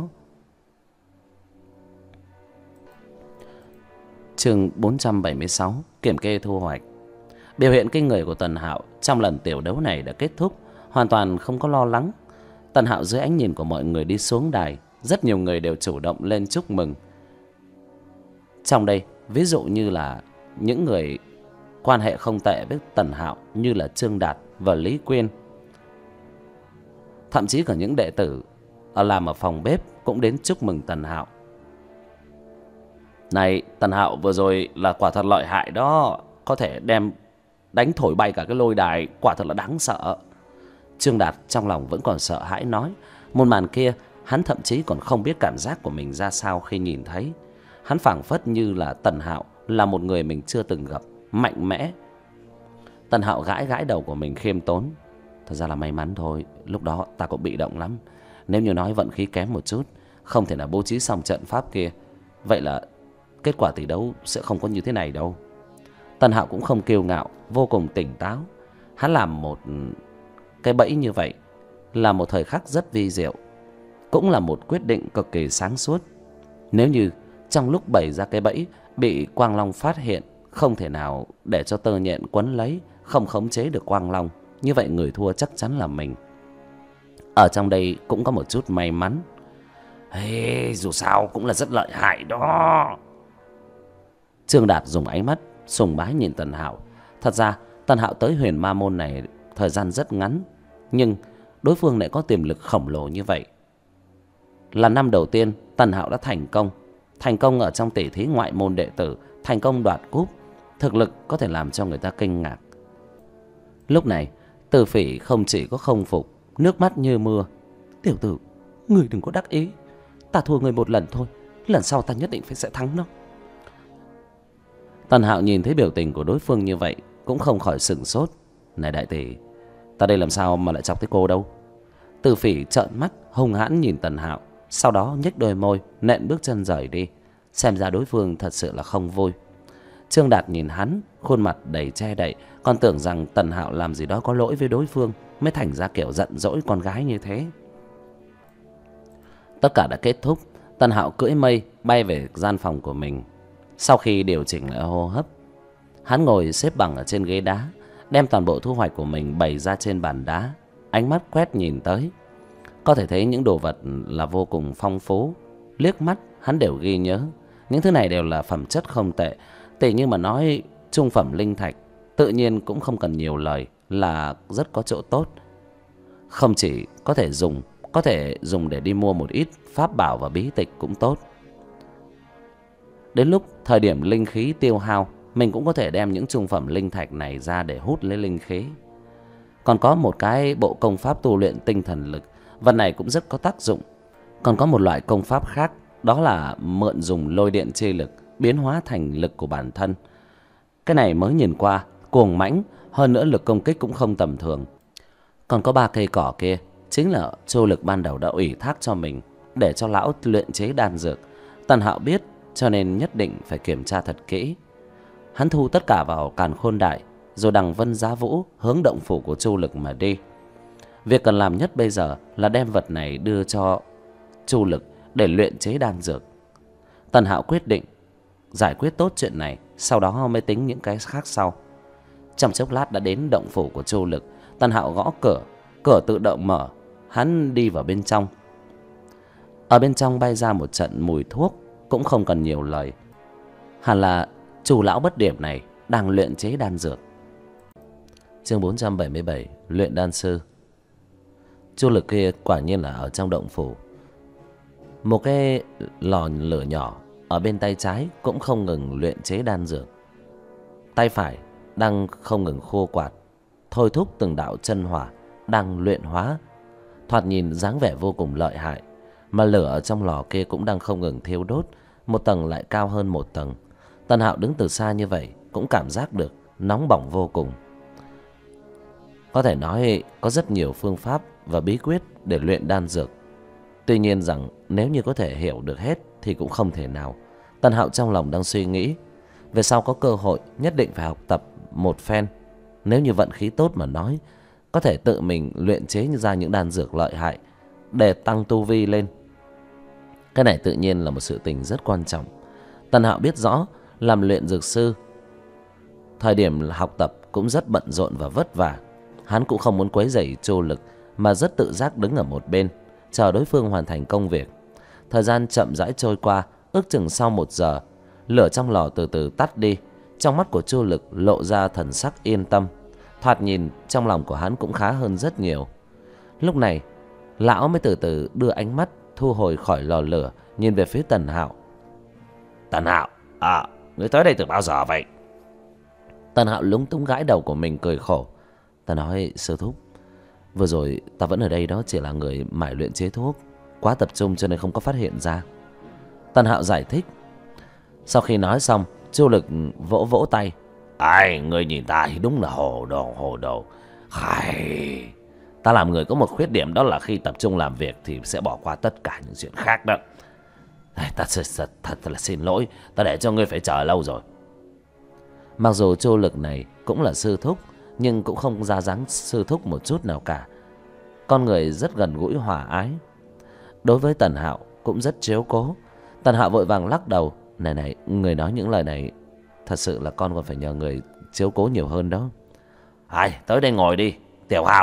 Chương 476, kiểm kê thu hoạch. Biểu hiện kinh người của Tần Hạo trong lần tiểu đấu này đã kết thúc, hoàn toàn không có lo lắng. Tần Hạo dưới ánh nhìn của mọi người đi xuống đài, rất nhiều người đều chủ động lên chúc mừng. Trong đây, ví dụ như là những người quan hệ không tệ với Tần Hạo như là Trương Đạt và Lý Quyên. Thậm chí cả những đệ tử làm ở phòng bếp cũng đến chúc mừng Tần Hạo. Này, Tần Hạo vừa rồi là quả thật lợi hại đó, có thể đem đánh thổi bay cả cái lôi đài, quả thật là đáng sợ. Trương Đạt trong lòng vẫn còn sợ hãi nói, một màn kia hắn thậm chí còn không biết cảm giác của mình ra sao khi nhìn thấy. Hắn phảng phất như là Tần Hạo là một người mình chưa từng gặp, mạnh mẽ. Tần Hạo gãi gãi đầu của mình khiêm tốn. Thật ra là may mắn thôi, lúc đó ta cũng bị động lắm. Nếu như nói vận khí kém một chút, không thể nào bố trí xong trận pháp kia, vậy là kết quả tỷ đấu sẽ không có như thế này đâu. Tần Hạo cũng không kiêu ngạo, vô cùng tỉnh táo. Hắn làm một cái bẫy như vậy là một thời khắc rất vi diệu, cũng là một quyết định cực kỳ sáng suốt. Nếu như trong lúc bày ra cái bẫy bị Quang Long phát hiện, không thể nào để cho tơ nhện quấn lấy, không khống chế được Quang Long, như vậy người thua chắc chắn là mình. Ở trong đây cũng có một chút may mắn. Dù sao cũng là rất lợi hại đó. Trương Đạt dùng ánh mắt sùng bái nhìn Tần Hạo. Thật ra Tần Hạo tới Huyền Ma Môn này thời gian rất ngắn, nhưng đối phương lại có tiềm lực khổng lồ như vậy. Là năm đầu tiên Tần Hạo đã thành công ở trong tỷ thí ngoại môn đệ tử, thành công đoạt cúp. Thực lực có thể làm cho người ta kinh ngạc. Lúc này Từ Phỉ không chỉ có không phục, nước mắt như mưa. Tiểu tử, người đừng có đắc ý, ta thua người một lần thôi, lần sau ta nhất định sẽ thắng nó. Tần Hạo nhìn thấy biểu tình của đối phương như vậy cũng không khỏi sửng sốt. Này đại tỷ, ta đây làm sao mà lại chọc tới cô đâu? Từ Phỉ trợn mắt hung hãn nhìn Tần Hạo, sau đó nhếch đôi môi nện bước chân rời đi. Xem ra đối phương thật sự là không vui. Trương Đạt nhìn hắn, khuôn mặt đầy che đậy, còn tưởng rằng Tần Hạo làm gì đó có lỗi với đối phương, mới thành ra kiểu giận dỗi con gái như thế. Tất cả đã kết thúc. Tần Hạo cưỡi mây bay về gian phòng của mình. Sau khi điều chỉnh lại hô hấp, hắn ngồi xếp bằng ở trên ghế đá, đem toàn bộ thu hoạch của mình bày ra trên bàn đá. Ánh mắt quét nhìn tới, có thể thấy những đồ vật là vô cùng phong phú. Liếc mắt hắn đều ghi nhớ. Những thứ này đều là phẩm chất không tệ. Tỉ như mà nói trung phẩm linh thạch, tự nhiên cũng không cần nhiều lời, là rất có chỗ tốt. Không chỉ có thể dùng để đi mua một ít pháp bảo và bí tịch cũng tốt. Đến lúc thời điểm linh khí tiêu hao, mình cũng có thể đem những trung phẩm linh thạch này ra để hút lấy linh khí. Còn có một cái bộ công pháp tu luyện tinh thần lực, vật này cũng rất có tác dụng. Còn có một loại công pháp khác, đó là mượn dùng lôi điện chi lực biến hóa thành lực của bản thân. Cái này mới nhìn qua cuồng mãnh, hơn nữa lực công kích cũng không tầm thường. Còn có 3 cây cỏ kia, chính là Chu Lực ban đầu đã ủy thác cho mình để cho lão luyện chế đan dược. Tần Hạo biết, cho nên nhất định phải kiểm tra thật kỹ. Hắn thu tất cả vào càn khôn đại, rồi đằng vân giá vũ hướng động phủ của Chu Lực mà đi. Việc cần làm nhất bây giờ là đem vật này đưa cho Chu Lực để luyện chế đan dược. Tần Hạo quyết định giải quyết tốt chuyện này, sau đó mới tính những cái khác sau. Trong chốc lát đã đến động phủ của Chu Lực. Tần Hạo gõ cửa, cửa tự động mở. Hắn đi vào bên trong. Ở bên trong bay ra một trận mùi thuốc, cũng không cần nhiều lời. Hẳn là Chu lão bất điểm này đang luyện chế đan dược. Chương 477, luyện đan sư. Chu Lực kia quả nhiên là ở trong động phủ. Một cái lò lửa nhỏ ở bên tay trái cũng không ngừng luyện chế đan dược. Tay phải đang không ngừng khô quạt, thôi thúc từng đạo chân hỏa đang luyện hóa. Thoạt nhìn dáng vẻ vô cùng lợi hại. Mà lửa ở trong lò kia cũng đang không ngừng thiêu đốt, một tầng lại cao hơn một tầng. Tần Hạo đứng từ xa như vậy cũng cảm giác được nóng bỏng vô cùng. Có thể nói có rất nhiều phương pháp và bí quyết để luyện đan dược. Tuy nhiên rằng nếu như có thể hiểu được hết thì cũng không thể nào. Tần Hạo trong lòng đang suy nghĩ, về sau có cơ hội nhất định phải học tập một phen. Nếu như vận khí tốt mà nói, có thể tự mình luyện chế ra những đan dược lợi hại để tăng tu vi lên. Cái này tự nhiên là một sự tình rất quan trọng. Tần Hạo biết rõ làm luyện dược sư, thời điểm học tập cũng rất bận rộn và vất vả. Hắn cũng không muốn quấy rầy Chu Lực, mà rất tự giác đứng ở một bên chờ đối phương hoàn thành công việc. Thời gian chậm rãi trôi qua, ước chừng sau 1 giờ, lửa trong lò từ từ tắt đi. Trong mắt của Chu Lực lộ ra thần sắc yên tâm. Thoạt nhìn trong lòng của hắn cũng khá hơn rất nhiều. Lúc này lão mới từ từ đưa ánh mắt thu hồi khỏi lò lửa, nhìn về phía Tần Hạo.
Tần Hạo, ngươi tới đây từ bao giờ vậy?
Tần Hạo lúng túng gãi đầu của mình cười khổ. Ta nói sư thúc, vừa rồi ta vẫn ở đây đó, chỉ là người mải luyện chế thuốc, quá tập trung cho nên không có phát hiện ra. Tần Hạo giải thích. Sau khi nói xong, Chu Lực vỗ vỗ tay.
Ai, ngươi nhìn ta thì đúng là hồ đồ. Khải, ta làm người có một khuyết điểm, đó là khi tập trung làm việc thì sẽ bỏ qua tất cả những chuyện khác đó. Ta thật là xin lỗi, ta để cho ngươi phải chờ lâu rồi.
Mặc dù Chu Lực này cũng là sư thúc, nhưng cũng không ra dáng sư thúc một chút nào cả. Con người rất gần gũi hòa ái, đối với Tần Hạo cũng rất chiếu cố. Tần Hạo vội vàng lắc đầu. Này, người nói những lời này, thật sự là con còn phải nhờ người chiếu cố nhiều hơn đó.
Ai, tới đây ngồi đi, Tiểu Hạo.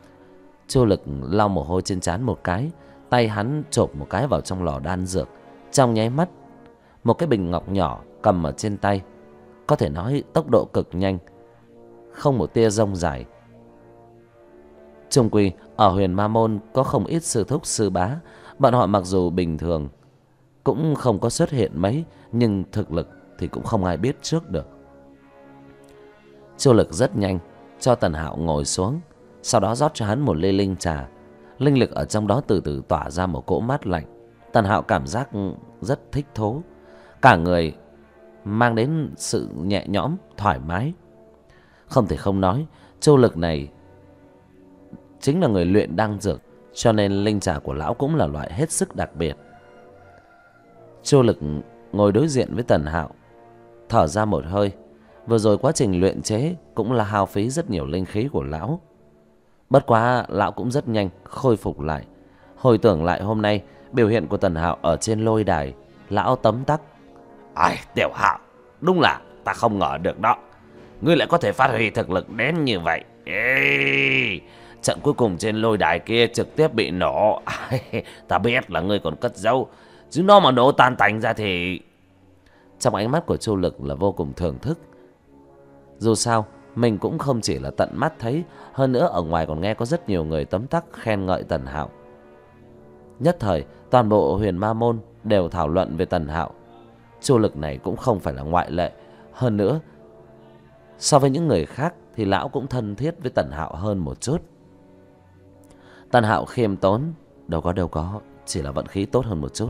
Chu Lực lau mồ hôi trên trán một cái, tay hắn chộp một cái vào trong lò đan dược. Trong nháy mắt, một cái bình ngọc nhỏ cầm ở trên tay, có thể nói tốc độ cực nhanh, không một tia rông dài. Chung quy ở Huyền Ma Môn có không ít sư thúc sư bá, bọn họ mặc dù bình thường cũng không có xuất hiện mấy, nhưng thực lực thì cũng không ai biết trước được. Chu Lực rất nhanh cho Tần Hạo ngồi xuống, sau đó rót cho hắn một ly linh trà. Linh lực ở trong đó từ từ tỏa ra một cỗ mát lạnh. Tần Hạo cảm giác rất thích thú, cả người mang đến sự nhẹ nhõm thoải mái. Không thể không nói, Chu Lực này chính là người luyện đan dược, cho nên linh trà của lão cũng là loại hết sức đặc biệt. Chu Lực ngồi đối diện với Tần Hạo, thở ra một hơi. Vừa rồi quá trình luyện chế cũng là hao phí rất nhiều linh khí của lão. Bất quá lão cũng rất nhanh khôi phục lại. Hồi tưởng lại hôm nay biểu hiện của Tần Hạo ở trên lôi đài, lão tấm tắc:
Ai, Tiểu Hạo, đúng là ta không ngờ được đó. Ngươi lại có thể phát huy thực lực đến như vậy. Ê, trận cuối cùng trên lôi đài kia trực tiếp bị nổ. Ta biết là ngươi còn cất giấu, chứ nó mà nổ tan tành ra thì...
Trong ánh mắt của Chu Lực là vô cùng thưởng thức. Dù sao mình cũng không chỉ là tận mắt thấy, hơn nữa ở ngoài còn nghe có rất nhiều người tấm tắc khen ngợi Tần Hạo. Nhất thời toàn bộ Huyền Ma Môn đều thảo luận về Tần Hạo. Chu Lực này cũng không phải là ngoại lệ. Hơn nữa, so với những người khác thì lão cũng thân thiết với Tần Hạo hơn một chút. Tần Hạo khiêm tốn: đâu có, chỉ là vận khí tốt hơn một chút.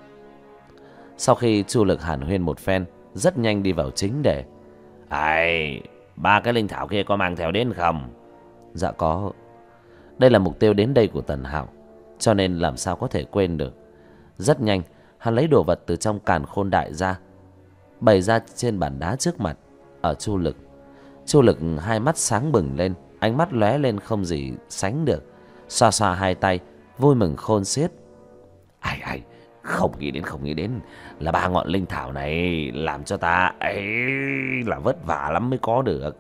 Sau khi Chu Lực hàn huyên một phen, rất nhanh đi vào chính đề.
Ai, 3 cái linh thảo kia có mang theo đến không?
Dạ có. Đây là mục tiêu đến đây của Tần Hạo, cho nên làm sao có thể quên được. Rất nhanh hắn lấy đồ vật từ trong càn khôn đại ra, bày ra trên bàn đá trước mặt ở Chu Lực. Chu Lực hai mắt sáng bừng lên, ánh mắt lóe lên không gì sánh được, xoa xoa hai tay vui mừng khôn xiết.
Ai, không nghĩ đến là 3 ngọn linh thảo này làm cho ta ấy là vất vả lắm mới có được.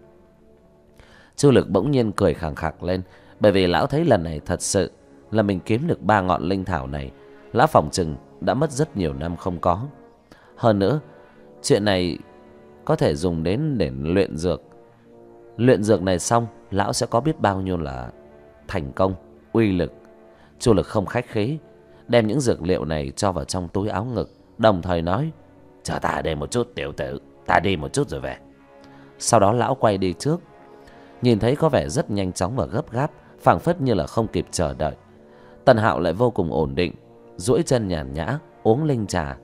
Chu Lực bỗng nhiên cười khẳng khặc lên, bởi vì lão thấy lần này thật sự là mình kiếm được 3 ngọn linh thảo này. Lão phỏng chừng đã mất rất nhiều năm không có. Hơn nữa, chuyện này có thể dùng đến để luyện dược. Luyện dược này xong, lão sẽ có biết bao nhiêu là thành công, uy lực. Chu Lực không khách khí, đem những dược liệu này cho vào trong túi áo ngực, đồng thời nói:
chờ ta đây một chút tiểu tử, ta đi một chút rồi về.
Sau đó lão quay đi trước, nhìn thấy có vẻ rất nhanh chóng và gấp gáp, phảng phất như là không kịp chờ đợi. Tần Hạo lại vô cùng ổn định, duỗi chân nhàn nhã uống linh trà.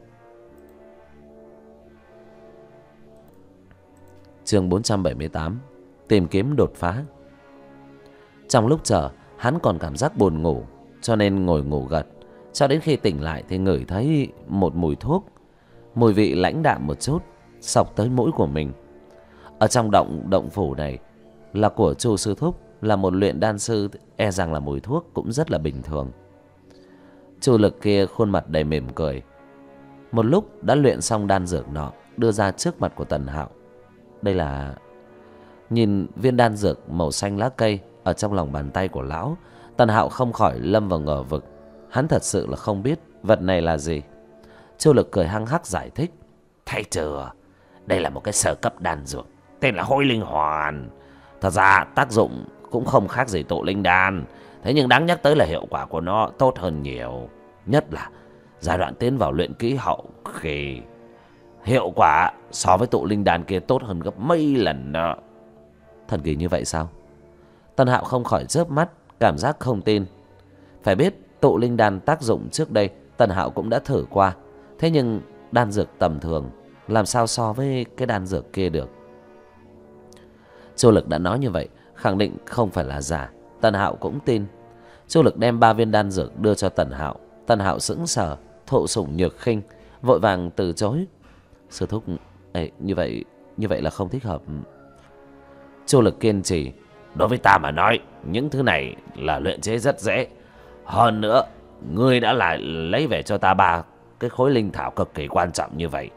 Chương 478: tìm kiếm đột phá. Trong lúc chờ, hắn còn cảm giác buồn ngủ, cho nên ngồi ngủ gật. Cho đến khi tỉnh lại thì ngửi thấy một mùi thuốc, mùi vị lãnh đạm một chút xộc tới mũi của mình. Ở trong động phủ này là của Chu sư thúc, là một luyện đan sư, e rằng là mùi thuốc cũng rất là bình thường. Chu Lực kia khuôn mặt đầy mỉm cười, một lúc đã luyện xong đan dược nọ, đưa ra trước mặt của Tần Hạo. Đây là... Nhìn viên đan dược màu xanh lá cây ở trong lòng bàn tay của lão, Tần Hạo không khỏi lâm vào ngờ vực. Hắn thật sự là không biết vật này là gì. Chu Lực cười hăng hắc giải thích:
thấy chưa, đây là một cái sơ cấp đan dược, tên là Hôi Linh Hoàn. Thật ra tác dụng cũng không khác gì tụ linh đan, thế nhưng đáng nhắc tới là hiệu quả của nó tốt hơn nhiều. Nhất là giai đoạn tiến vào luyện kỹ hậu kỳ, hiệu quả so với tụ linh đan kia tốt hơn gấp mấy lần đó.
Thần kỳ như vậy sao? Tần Hạo không khỏi chớp mắt, cảm giác không tin. Phải biết tụ linh đan tác dụng trước đây Tần Hạo cũng đã thử qua, thế nhưng đan dược tầm thường làm sao so với cái đan dược kia được. Chu Lực đã nói như vậy, khẳng định không phải là giả. Tần Hạo cũng tin. Chu Lực đem 3 viên đan dược đưa cho Tần Hạo. Tần Hạo sững sờ, thụ sủng nhược khinh, vội vàng từ chối: sư thúc, như vậy là không thích hợp.
Chu Lực kiên trì: đối với ta mà nói, những thứ này là luyện chế rất dễ. Hơn nữa, ngươi đã lại lấy về cho ta 3 cái khối linh thảo cực kỳ quan trọng như vậy.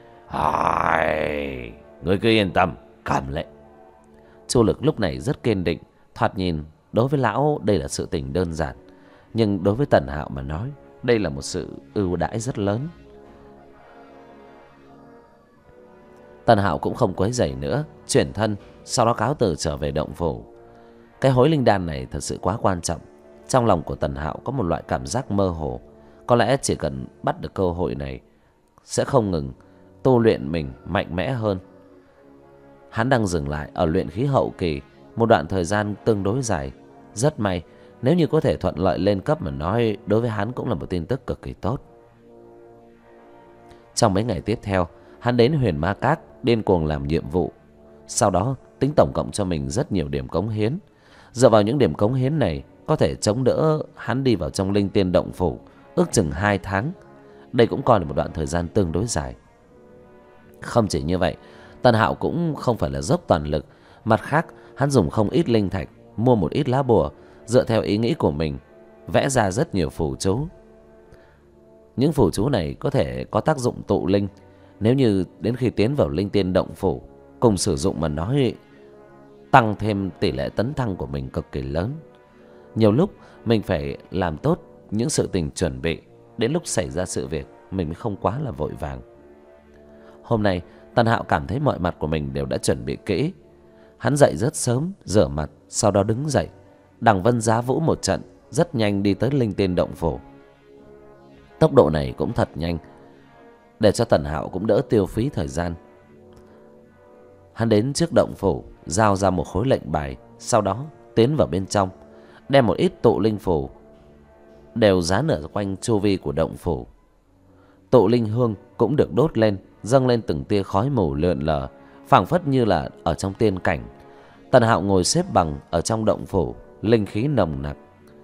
Ngươi cứ yên tâm, cầm lấy.
Chu Lực lúc này rất kiên định. Thoạt nhìn đối với lão đây là sự tình đơn giản, nhưng đối với Tần Hạo mà nói, đây là một sự ưu đãi rất lớn. Tần Hạo cũng không quấy rầy nữa, chuyển thân, sau đó cáo từ trở về động phủ. Cái hối linh đan này thật sự quá quan trọng. Trong lòng của Tần Hạo có một loại cảm giác mơ hồ. Có lẽ chỉ cần bắt được cơ hội này sẽ không ngừng tu luyện mình mạnh mẽ hơn. Hắn đang dừng lại ở luyện khí hậu kỳ một đoạn thời gian tương đối dài. Rất may, nếu như có thể thuận lợi lên cấp mà nói, đối với hắn cũng là một tin tức cực kỳ tốt. Trong mấy ngày tiếp theo, hắn đến Huyền Ma Các điên cuồng làm nhiệm vụ. Sau đó tính tổng cộng cho mình rất nhiều điểm cống hiến. Dựa vào những điểm cống hiến này, có thể chống đỡ hắn đi vào trong Linh Tiên Động Phủ ước chừng 2 tháng. Đây cũng coi là một đoạn thời gian tương đối dài. Không chỉ như vậy, Tần Hạo cũng không phải là dốc toàn lực. Mặt khác, hắn dùng không ít linh thạch, mua một ít lá bùa, dựa theo ý nghĩ của mình vẽ ra rất nhiều phù chú. Những phù chú này có thể có tác dụng tụ linh. Nếu như đến khi tiến vào Linh Tiên Động Phủ cùng sử dụng mà nói, tăng thêm tỷ lệ tấn thăng của mình cực kỳ lớn. Nhiều lúc mình phải làm tốt những sự tình chuẩn bị, đến lúc xảy ra sự việc mình mới không quá là vội vàng. Hôm nay Tần Hạo cảm thấy mọi mặt của mình đều đã chuẩn bị kỹ. Hắn dậy rất sớm, rửa mặt, sau đó đứng dậy, đằng vân giá vũ một trận, rất nhanh đi tới Linh Tiên Động Phủ. Tốc độ này cũng thật nhanh, để cho Tần Hạo cũng đỡ tiêu phí thời gian. Hắn đến trước động phủ, giao ra một khối lệnh bài, sau đó tiến vào bên trong, đem một ít tụ linh phù đều dán ở quanh chu vi của động phủ. Tụ linh hương cũng được đốt lên, dâng lên từng tia khói mù lượn lờ, phảng phất như là ở trong tiên cảnh. Tần Hạo ngồi xếp bằng ở trong động phủ, linh khí nồng nặc.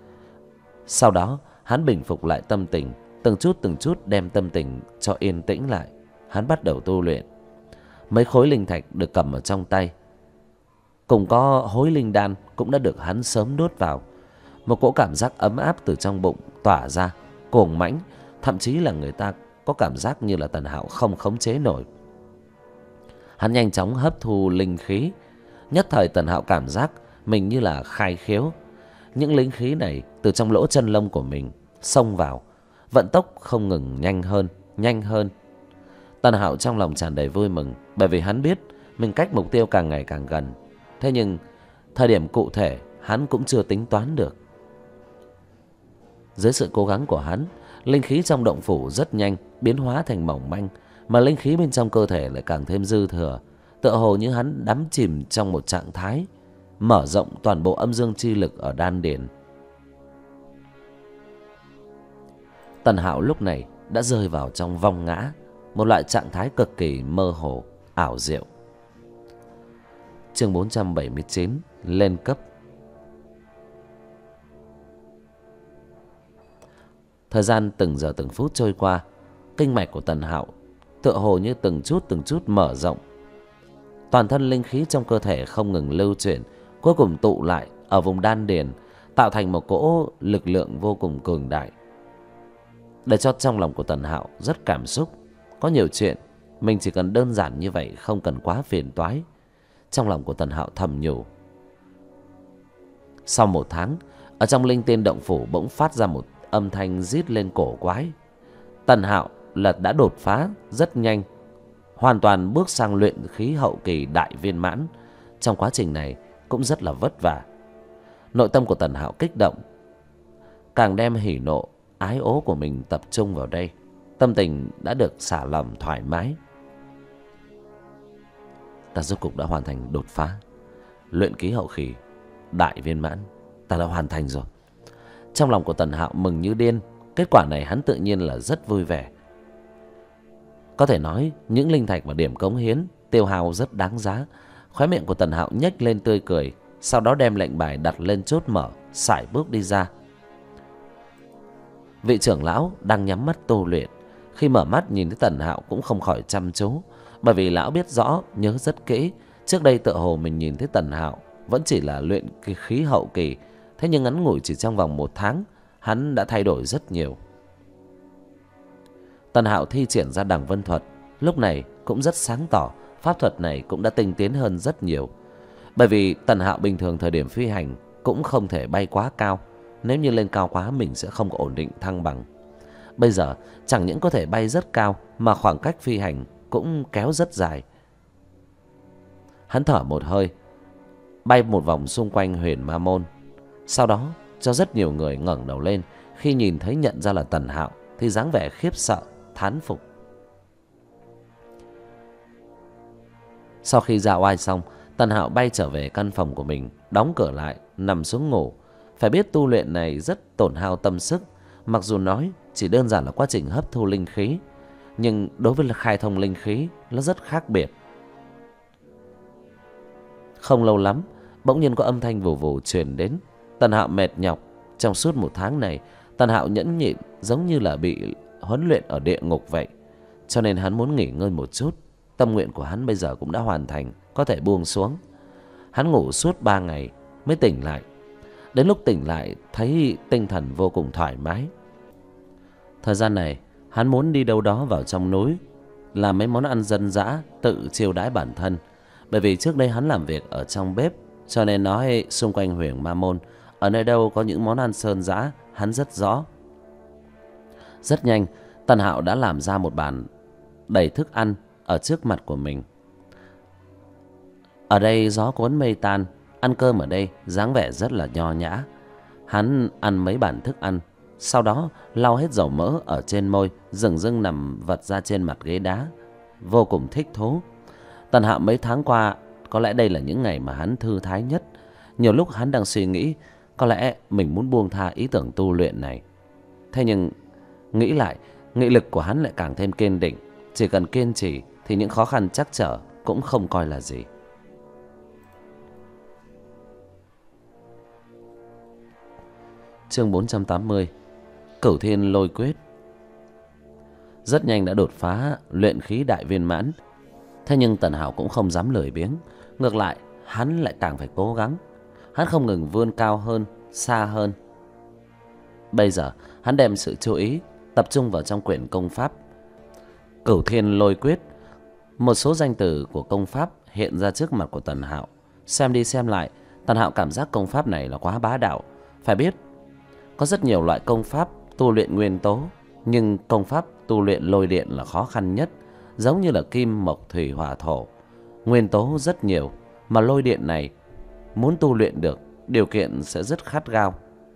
Sau đó hắn bình phục lại tâm tình, từng chút đem tâm tình cho yên tĩnh lại. Hắn bắt đầu tu luyện. Mấy khối linh thạch được cầm ở trong tay, cùng có hối linh đan cũng đã được hắn sớm đốt vào. Một cỗ cảm giác ấm áp từ trong bụng tỏa ra, cuồng mãnh, thậm chí là người ta có cảm giác như là Tần Hạo không khống chế nổi. Hắn nhanh chóng hấp thu linh khí. Nhất thời Tần Hạo cảm giác mình như là khai khiếu. Những linh khí này từ trong lỗ chân lông của mình xông vào, vận tốc không ngừng nhanh hơn. Tần Hạo trong lòng tràn đầy vui mừng, bởi vì hắn biết mình cách mục tiêu càng ngày càng gần. Thế nhưng thời điểm cụ thể hắn cũng chưa tính toán được. Dưới sự cố gắng của hắn, linh khí trong động phủ rất nhanh biến hóa thành mỏng manh, mà linh khí bên trong cơ thể lại càng thêm dư thừa, tựa hồ như hắn đắm chìm trong một trạng thái mở rộng toàn bộ âm dương chi lực ở đan điền. Tần Hạo lúc này đã rơi vào trong vong ngã, một loại trạng thái cực kỳ mơ hồ, ảo diệu. Chương 479 lên cấp. Thời gian từng giờ từng phút trôi qua, kinh mạch của Tần Hạo tựa hồ như từng chút mở rộng. Toàn thân linh khí trong cơ thể không ngừng lưu chuyển, cuối cùng tụ lại ở vùng đan điền, tạo thành một cỗ lực lượng vô cùng cường đại. Để cho trong lòng của Tần Hạo rất cảm xúc. Có nhiều chuyện mình chỉ cần đơn giản như vậy, không cần quá phiền toái. Trong lòng của Tần Hạo thầm nhủ. Sau 1 tháng, ở trong Linh Tiên Động Phủ bỗng phát ra một âm thanh rít lên cổ quái. Tần Hạo là đã đột phá rất nhanh, hoàn toàn bước sang luyện khí hậu kỳ đại viên mãn. Trong quá trình này cũng rất là vất vả. Nội tâm của Tần Hạo kích động, càng đem hỉ nộ ái ố của mình tập trung vào đây. Tâm tình đã được xả lỏng thoải mái. Ta rốt cục đã hoàn thành đột phá luyện khí hậu kỳ đại viên mãn. Ta đã hoàn thành rồi. Trong lòng của Tần Hạo mừng như điên. Kết quả này hắn tự nhiên là rất vui vẻ. Có thể nói những linh thạch và điểm cống hiến tiêu hao rất đáng giá. Khóe miệng của Tần Hạo nhếch lên tươi cười, sau đó đem lệnh bài đặt lên chốt mở, sải bước đi ra. Vị trưởng lão đang nhắm mắt tu luyện, khi mở mắt nhìn thấy Tần Hạo cũng không khỏi chăm chú, bởi vì lão biết rõ, nhớ rất kỹ, trước đây tựa hồ mình nhìn thấy Tần Hạo vẫn chỉ là luyện khí hậu kỳ, thế nhưng ngắn ngủi chỉ trong vòng 1 tháng, hắn đã thay đổi rất nhiều. Tần Hạo thi triển ra đằng vân thuật, lúc này cũng rất sáng tỏ, pháp thuật này cũng đã tinh tiến hơn rất nhiều. Bởi vì Tần Hạo bình thường thời điểm phi hành cũng không thể bay quá cao, nếu như lên cao quá mình sẽ không có ổn định thăng bằng. Bây giờ chẳng những có thể bay rất cao, mà khoảng cách phi hành cũng kéo rất dài. Hắn thở một hơi, bay một vòng xung quanh Huyền Ma Môn. Sau đó cho rất nhiều người ngẩng đầu lên, khi nhìn thấy nhận ra là Tần Hạo thì dáng vẻ khiếp sợ, thán phục. Sau khi ra oai xong, Tần Hạo bay trở về căn phòng của mình, đóng cửa lại, nằm xuống ngủ. Phải biết tu luyện này rất tổn hao tâm sức. Mặc dù nói chỉ đơn giản là quá trình hấp thu linh khí, nhưng đối với khai thông linh khí nó rất khác biệt. Không lâu lắm, bỗng nhiên có âm thanh vù vù truyền đến. Tần Hạo mệt nhọc. Trong suốt 1 tháng này, Tần Hạo nhẫn nhịn giống như là bị huấn luyện ở địa ngục vậy. Cho nên hắn muốn nghỉ ngơi một chút. Tâm nguyện của hắn bây giờ cũng đã hoàn thành, có thể buông xuống. Hắn ngủ suốt 3 ngày mới tỉnh lại. Đến lúc tỉnh lại thấy tinh thần vô cùng thoải mái. Thời gian này hắn muốn đi đâu đó vào trong núi, làm mấy món ăn dân dã tự chiêu đãi bản thân. Bởi vì trước đây hắn làm việc ở trong bếp, cho nên nói xung quanh Huyền Ma Môn ở nơi đâu có những món ăn sơn dã hắn rất rõ. Rất nhanh, Tần Hạo đã làm ra một bàn đầy thức ăn ở trước mặt của mình. Ở đây gió cuốn mây tan, ăn cơm ở đây dáng vẻ rất là nho nhã. Hắn ăn mấy bàn thức ăn, sau đó lau hết dầu mỡ ở trên môi, dửng dưng nằm vật ra trên mặt ghế đá, vô cùng thích thú. Tần Hạo mấy tháng qua, có lẽ đây là những ngày mà hắn thư thái nhất. Nhiều lúc hắn đang suy nghĩ có lẽ mình muốn buông tha ý tưởng tu luyện này. Thế nhưng nghĩ lại, nghị lực của hắn lại càng thêm kiên định. Chỉ cần kiên trì thì những khó khăn trắc trở cũng không coi là gì. Chương 480, Cửu Thiên Lôi Quyết. Rất nhanh đã đột phá luyện khí đại viên mãn. Thế nhưng Tần Hạo cũng không dám lười biếng. Ngược lại, hắn lại càng phải cố gắng. Hắn không ngừng vươn cao hơn, xa hơn. Bây giờ hắn đem sự chú ý tập trung vào trong quyển công pháp Cửu Thiên Lôi Quyết. Một số danh từ của công pháp hiện ra trước mặt của Tần Hạo. Xem đi xem lại, Tần Hạo cảm giác công pháp này là quá bá đạo. Phải biết, có rất nhiều loại công pháp tu luyện nguyên tố, nhưng công pháp tu luyện lôi điện là khó khăn nhất. Giống như là kim, mộc, thủy, hỏa, thổ, nguyên tố rất nhiều, mà lôi điện này muốn tu luyện được, điều kiện sẽ rất khắt gao.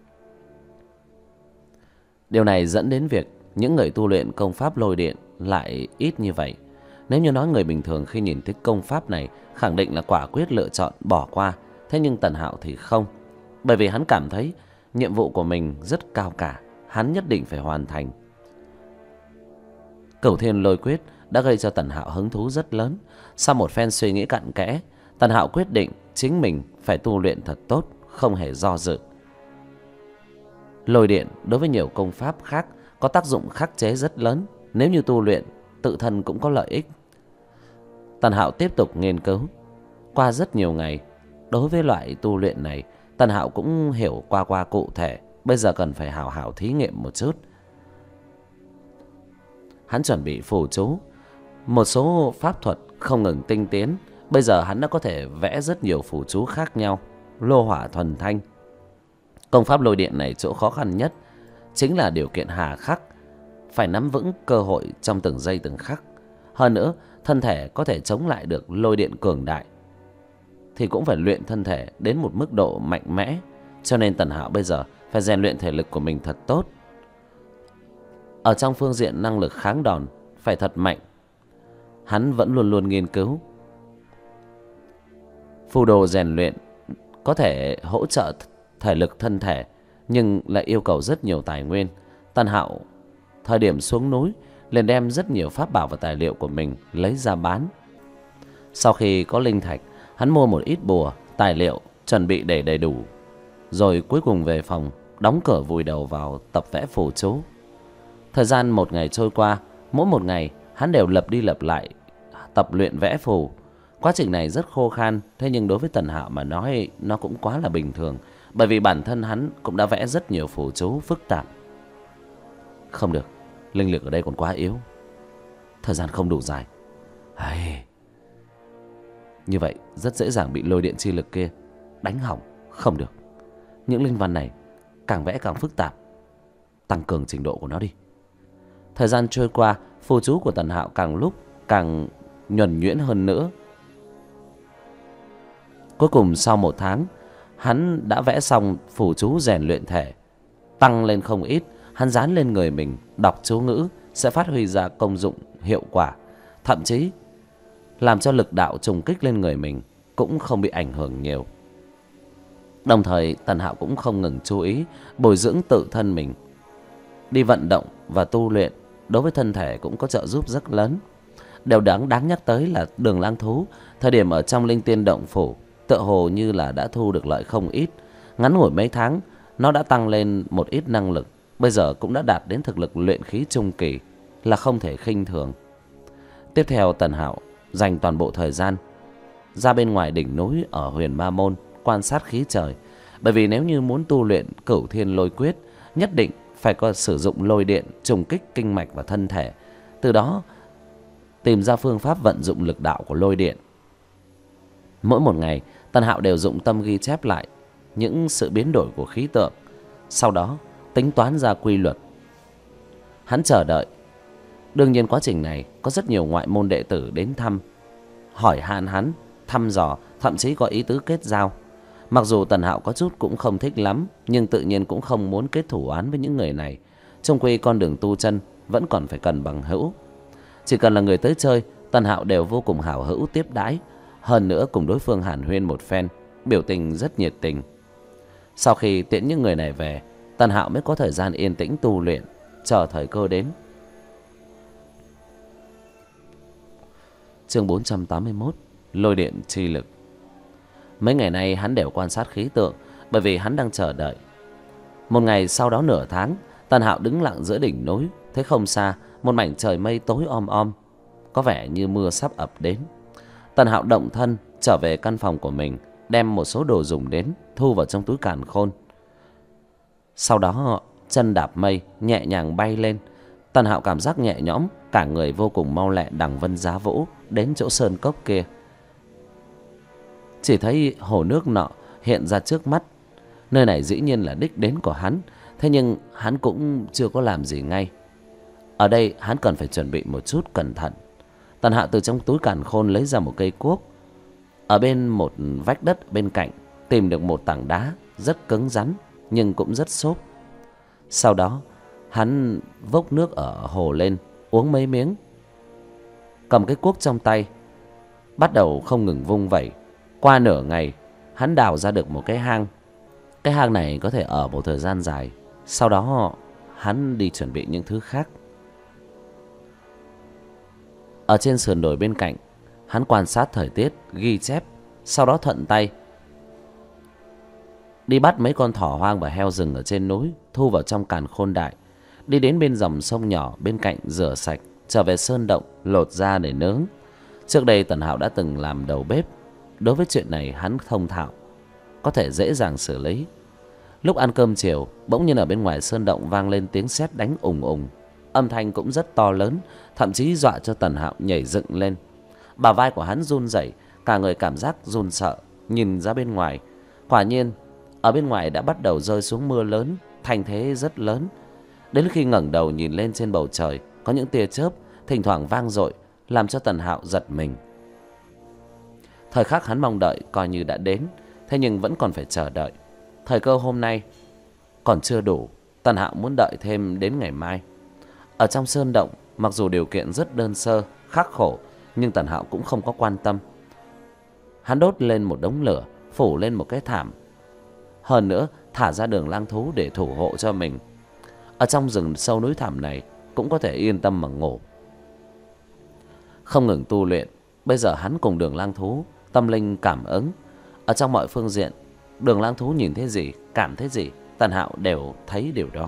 Điều này dẫn đến việc những người tu luyện công pháp lôi điện lại ít như vậy. Nếu như nói người bình thường khi nhìn thấy công pháp này khẳng định là quả quyết lựa chọn bỏ qua. Thế nhưng Tần Hạo thì không. Bởi vì hắn cảm thấy nhiệm vụ của mình rất cao cả, hắn nhất định phải hoàn thành. Cửu Thiên Lôi Quyết đã gây cho Tần Hạo hứng thú rất lớn. Sau một phen suy nghĩ cặn kẽ, Tần Hạo quyết định chính mình phải tu luyện thật tốt, không hề do dự. Lôi điện đối với nhiều công pháp khác có tác dụng khắc chế rất lớn. Nếu như tu luyện, tự thân cũng có lợi ích. Tần Hạo tiếp tục nghiên cứu. Qua rất nhiều ngày, đối với loại tu luyện này, Tần Hạo cũng hiểu qua cụ thể. Bây giờ cần phải hào hào thí nghiệm một chút. Hắn chuẩn bị phù chú, một số pháp thuật không ngừng tinh tiến. Bây giờ hắn đã có thể vẽ rất nhiều phù chú khác nhau. Lô hỏa thuần thanh. Công pháp lôi điện này chỗ khó khăn nhất chính là điều kiện hà khắc, phải nắm vững cơ hội trong từng giây từng khắc. Hơn nữa, thân thể có thể chống lại được lôi điện cường đại thì cũng phải luyện thân thể đến một mức độ mạnh mẽ. Cho nên Tần Hạo bây giờ phải rèn luyện thể lực của mình thật tốt. Ở trong phương diện năng lực kháng đòn phải thật mạnh. Hắn vẫn luôn luôn nghiên cứu phù đồ rèn luyện, có thể hỗ trợ thể lực thân thể, nhưng lại yêu cầu rất nhiều tài nguyên. Tần Hạo thời điểm xuống núi liền đem rất nhiều pháp bảo và tài liệu của mình lấy ra bán. Sau khi có linh thạch, hắn mua một ít bùa, tài liệu, chuẩn bị để đầy đủ. Rồi cuối cùng về phòng, đóng cửa vùi đầu vào tập vẽ phù chú. Thời gian một ngày trôi qua, mỗi một ngày hắn đều lặp đi lặp lại tập luyện vẽ phù. Quá trình này rất khô khan, thế nhưng đối với Tần Hạo mà nói nó cũng quá là bình thường. Bởi vì bản thân hắn cũng đã vẽ rất nhiều phù chú phức tạp. Không được, linh lực ở đây còn quá yếu, thời gian không đủ dài. Như vậy rất dễ dàng bị lôi điện chi lực kia đánh hỏng. Không được, những linh văn này càng vẽ càng phức tạp, tăng cường trình độ của nó đi. Thời gian trôi qua, phù chú của Tần Hạo càng lúc càng nhuần nhuyễn hơn nữa. Cuối cùng sau 1 tháng, hắn đã vẽ xong phù chú rèn luyện thể, tăng lên không ít. Hắn dán lên người mình, đọc chú ngữ sẽ phát huy ra công dụng hiệu quả, thậm chí làm cho lực đạo trùng kích lên người mình cũng không bị ảnh hưởng nhiều. Đồng thời Tần Hạo cũng không ngừng chú ý bồi dưỡng tự thân mình. Đi vận động và tu luyện đối với thân thể cũng có trợ giúp rất lớn. Điều đáng nhắc tới là Đường Lang Thú thời điểm ở trong Linh Tiên Động Phủ tựa hồ như là đã thu được lợi không ít. Ngắn ngủi mấy tháng, nó đã tăng lên một ít năng lực, bây giờ cũng đã đạt đến thực lực luyện khí trung kỳ, là không thể khinh thường. Tiếp theo Tần Hạo dành toàn bộ thời gian ra bên ngoài đỉnh núi ở Huyền Ma Môn quan sát khí trời, bởi vì nếu như muốn tu luyện Cửu Thiên Lôi Quyết, nhất định phải có sử dụng lôi điện trùng kích kinh mạch và thân thể, từ đó tìm ra phương pháp vận dụng lực đạo của lôi điện. Mỗi một ngày, Tần Hạo đều dụng tâm ghi chép lại những sự biến đổi của khí tượng, sau đó tính toán ra quy luật. Hắn chờ đợi. Đương nhiên quá trình này có rất nhiều ngoại môn đệ tử đến thăm, hỏi han hắn, thăm dò, thậm chí có ý tứ kết giao. Mặc dù Tần Hạo có chút cũng không thích lắm, nhưng tự nhiên cũng không muốn kết thủ oán với những người này. Chung quy con đường tu chân vẫn còn phải cần bằng hữu. Chỉ cần là người tới chơi, Tần Hạo đều vô cùng hảo hữu tiếp đãi. Hơn nữa cùng đối phương hàn huyên một phen, biểu tình rất nhiệt tình. Sau khi tiễn những người này về, Tần Hạo mới có thời gian yên tĩnh tu luyện, chờ thời cơ đến. Chương 481: Lôi điện chi lực. Mấy ngày nay hắn đều quan sát khí tượng, bởi vì hắn đang chờ đợi. Một ngày sau đó nửa tháng, Tần Hạo đứng lặng giữa đỉnh núi, thấy không xa một mảnh trời mây tối om om, có vẻ như mưa sắp ập đến. Tần Hạo động thân trở về căn phòng của mình, đem một số đồ dùng đến thu vào trong túi càn khôn. Sau đó chân đạp mây nhẹ nhàng bay lên. Tần Hạo cảm giác nhẹ nhõm, cả người vô cùng mau lẹ đằng vân giá vũ đến chỗ sơn cốc kia. Chỉ thấy hồ nước nọ hiện ra trước mắt. Nơi này dĩ nhiên là đích đến của hắn, thế nhưng hắn cũng chưa có làm gì ngay. Ở đây hắn cần phải chuẩn bị một chút cẩn thận. Tần Hạo từ trong túi càn khôn lấy ra một cây cuốc, ở bên một vách đất bên cạnh tìm được một tảng đá rất cứng rắn nhưng cũng rất xốp. Sau đó hắn vốc nước ở hồ lên, uống mấy miếng, cầm cái cuốc trong tay, bắt đầu không ngừng vung vẩy. Qua nửa ngày, hắn đào ra được một cái hang. Cái hang này có thể ở một thời gian dài. Sau đó hắn đi chuẩn bị những thứ khác. Ở trên sườn đồi bên cạnh, hắn quan sát thời tiết, ghi chép, sau đó thuận tay đi bắt mấy con thỏ hoang và heo rừng ở trên núi, thu vào trong càn khôn đại. Đi đến bên dòng sông nhỏ bên cạnh rửa sạch, trở về sơn động lột ra để nướng. Trước đây Tần Hạo đã từng làm đầu bếp, đối với chuyện này hắn thông thạo, có thể dễ dàng xử lý. Lúc ăn cơm chiều, bỗng nhiên ở bên ngoài sơn động vang lên tiếng sét đánh ùng ùng, âm thanh cũng rất to lớn, thậm chí dọa cho Tần Hạo nhảy dựng lên. Bả vai của hắn run rẩy, cả người cảm giác run sợ, nhìn ra bên ngoài. Quả nhiên ở bên ngoài đã bắt đầu rơi xuống mưa lớn, thành thế rất lớn. Đến khi ngẩng đầu nhìn lên trên bầu trời, có những tia chớp thỉnh thoảng vang dội, làm cho Tần Hạo giật mình. Thời khắc hắn mong đợi coi như đã đến, thế nhưng vẫn còn phải chờ đợi. Thời cơ hôm nay còn chưa đủ, Tần Hạo muốn đợi thêm đến ngày mai. Ở trong sơn động, mặc dù điều kiện rất đơn sơ, khắc khổ, nhưng Tần Hạo cũng không có quan tâm. Hắn đốt lên một đống lửa, phủ lên một cái thảm, hơn nữa thả ra Đường Lang Thú để thủ hộ cho mình. Ở trong rừng sâu núi thẳm này cũng có thể yên tâm mà ngủ. Không ngừng tu luyện, bây giờ hắn cùng Đường Lang Thú tâm linh cảm ứng. Ở trong mọi phương diện, Đường Lang Thú nhìn thấy gì, cảm thấy gì, Tần Hạo đều thấy điều đó.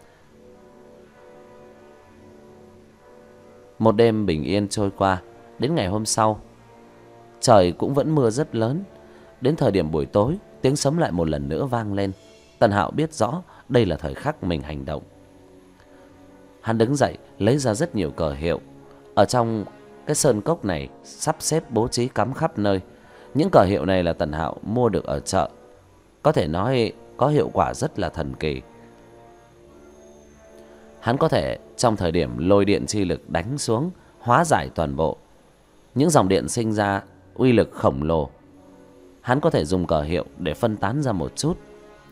Một đêm bình yên trôi qua. Đến ngày hôm sau, trời cũng vẫn mưa rất lớn. Đến thời điểm buổi tối, tiếng sấm lại một lần nữa vang lên. Tần Hạo biết rõ đây là thời khắc mình hành động. Hắn đứng dậy lấy ra rất nhiều cờ hiệu. Ở trong cái sơn cốc này sắp xếp bố trí cắm khắp nơi. Những cờ hiệu này là Tần Hạo mua được ở chợ, có thể nói có hiệu quả rất là thần kỳ. Hắn có thể trong thời điểm lôi điện chi lực đánh xuống, hóa giải toàn bộ. Những dòng điện sinh ra uy lực khổng lồ. hắn có thể dùng cờ hiệu để phân tán ra một chút.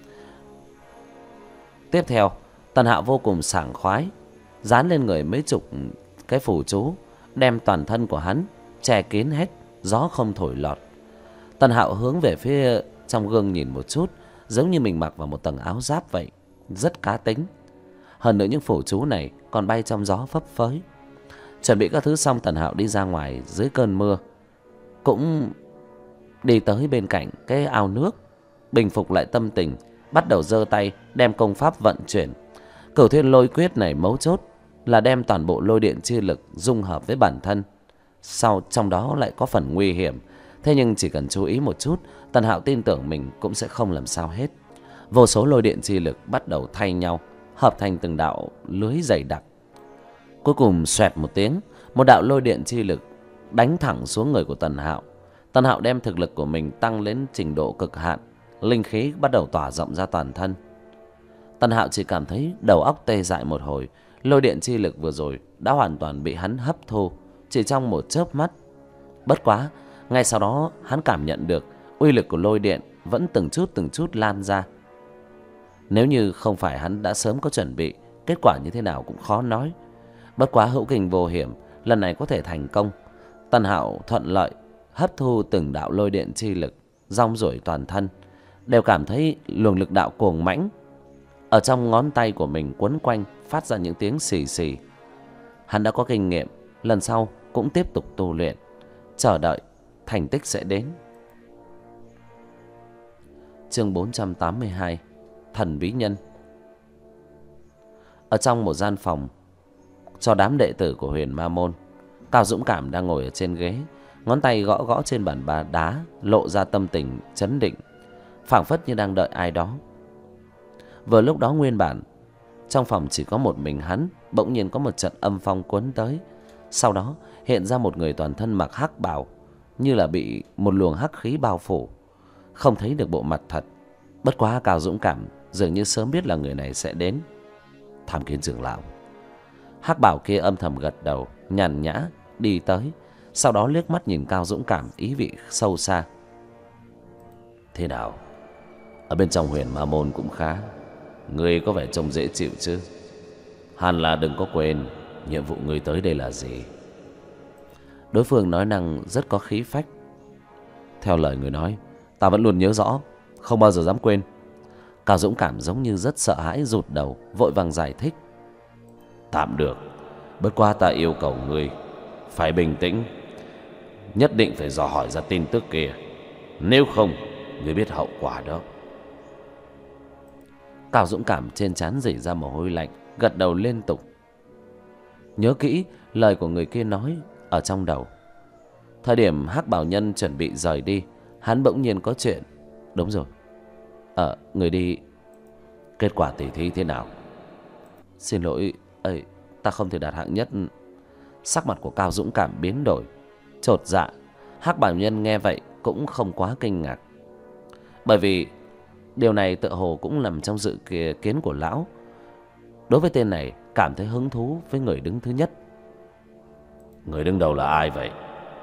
Tiếp theo, Tần Hạo vô cùng sảng khoái dán lên người mấy chục cái phù chú, đem toàn thân của hắn che kín hết, gió không thổi lọt. Tần Hạo hướng về phía trong gương nhìn một chút, giống như mình mặc vào một tầng áo giáp vậy, rất cá tính. Hơn nữa những phù chú này còn bay trong gió phấp phới. Chuẩn bị các thứ xong, Tần Hạo đi ra ngoài dưới cơn mưa, cũng đi tới bên cạnh cái ao nước, bình phục lại tâm tình, bắt đầu giơ tay đem công pháp vận chuyển. Cửu Thiên Lôi Quyết này mấu chốt là đem toàn bộ lôi điện chi lực dung hợp với bản thân. Sau trong đó lại có phần nguy hiểm, thế nhưng chỉ cần chú ý một chút, Tần Hạo tin tưởng mình cũng sẽ không làm sao hết. Vô số lôi điện chi lực bắt đầu thay nhau, hợp thành từng đạo lưới dày đặc. Cuối cùng xoẹt một tiếng, một đạo lôi điện chi lực đánh thẳng xuống người của Tần Hạo. Tần Hạo đem thực lực của mình tăng đến trình độ cực hạn, linh khí bắt đầu tỏa rộng ra toàn thân. Tần Hạo chỉ cảm thấy đầu óc tê dại một hồi. Lôi điện chi lực vừa rồi đã hoàn toàn bị hắn hấp thu chỉ trong một chớp mắt. Bất quá, ngay sau đó hắn cảm nhận được uy lực của lôi điện vẫn từng chút lan ra. Nếu như không phải hắn đã sớm có chuẩn bị, kết quả như thế nào cũng khó nói. Bất quá hữu kinh vô hiểm, lần này có thể thành công. Tần Hạo thuận lợi hấp thu từng đạo lôi điện chi lực, rong ruổi toàn thân, đều cảm thấy luồng lực đạo cuồng mãnh ở trong ngón tay của mình quấn quanh, phát ra những tiếng xì xì. Hắn đã có kinh nghiệm, lần sau cũng tiếp tục tu luyện, chờ đợi thành tích sẽ đến. Chương 482, Thần Bí Nhân. Ở trong một gian phòng cho đám đệ tử của Huyền Ma Môn, Cao Dũng Cảm đang ngồi ở trên ghế, ngón tay gõ gõ trên bàn đá, lộ ra tâm tình chấn định, phảng phất như đang đợi ai đó. Vừa lúc đó nguyên bản trong phòng chỉ có một mình hắn, bỗng nhiên có một trận âm phong cuốn tới. Sau đó hiện ra một người toàn thân mặc hắc bào, như là bị một luồng hắc khí bao phủ, không thấy được bộ mặt thật. Bất quá Cao Dũng Cảm dường như sớm biết là người này sẽ đến. Tham Kiến trưởng lão. Hắc bào kia âm thầm gật đầu, nhàn nhã đi tới, sau đó liếc mắt nhìn Cao Dũng Cảm, ý vị sâu xa. Thế nào, ở bên trong Huyền Ma Môn cũng khá, ngươi có vẻ trông dễ chịu chứ? Hẳn là đừng có quên nhiệm vụ ngươi tới đây là gì. Đối phương nói năng rất có khí phách. Theo lời người nói, ta vẫn luôn nhớ rõ, không bao giờ dám quên. Cao Dũng Cảm giống như rất sợ hãi, rụt đầu, vội vàng giải thích. Tạm được, bất quá ta yêu cầu ngươi phải bình tĩnh, nhất định phải dò hỏi ra tin tức kia, nếu không ngươi biết hậu quả đó. Cao Dũng Cảm trên trán rỉ ra mồ hôi lạnh, gật đầu liên tục, nhớ kỹ lời của người kia nói ở trong đầu. Thời điểm Hắc Bảo Nhân chuẩn bị rời đi, hắn bỗng nhiên có chuyện. Đúng rồi, người đi, kết quả tỉ thí thế nào? Xin lỗi, ta không thể đạt hạng nhất. Sắc mặt của Cao Dũng Cảm biến đổi, chột dạ. Hắc Bảo Nhân nghe vậy cũng không quá kinh ngạc, bởi vì điều này tựa hồ cũng nằm trong dự kiến của lão. Đối với tên này cảm thấy hứng thú với người đứng thứ nhất. Người đứng đầu là ai vậy?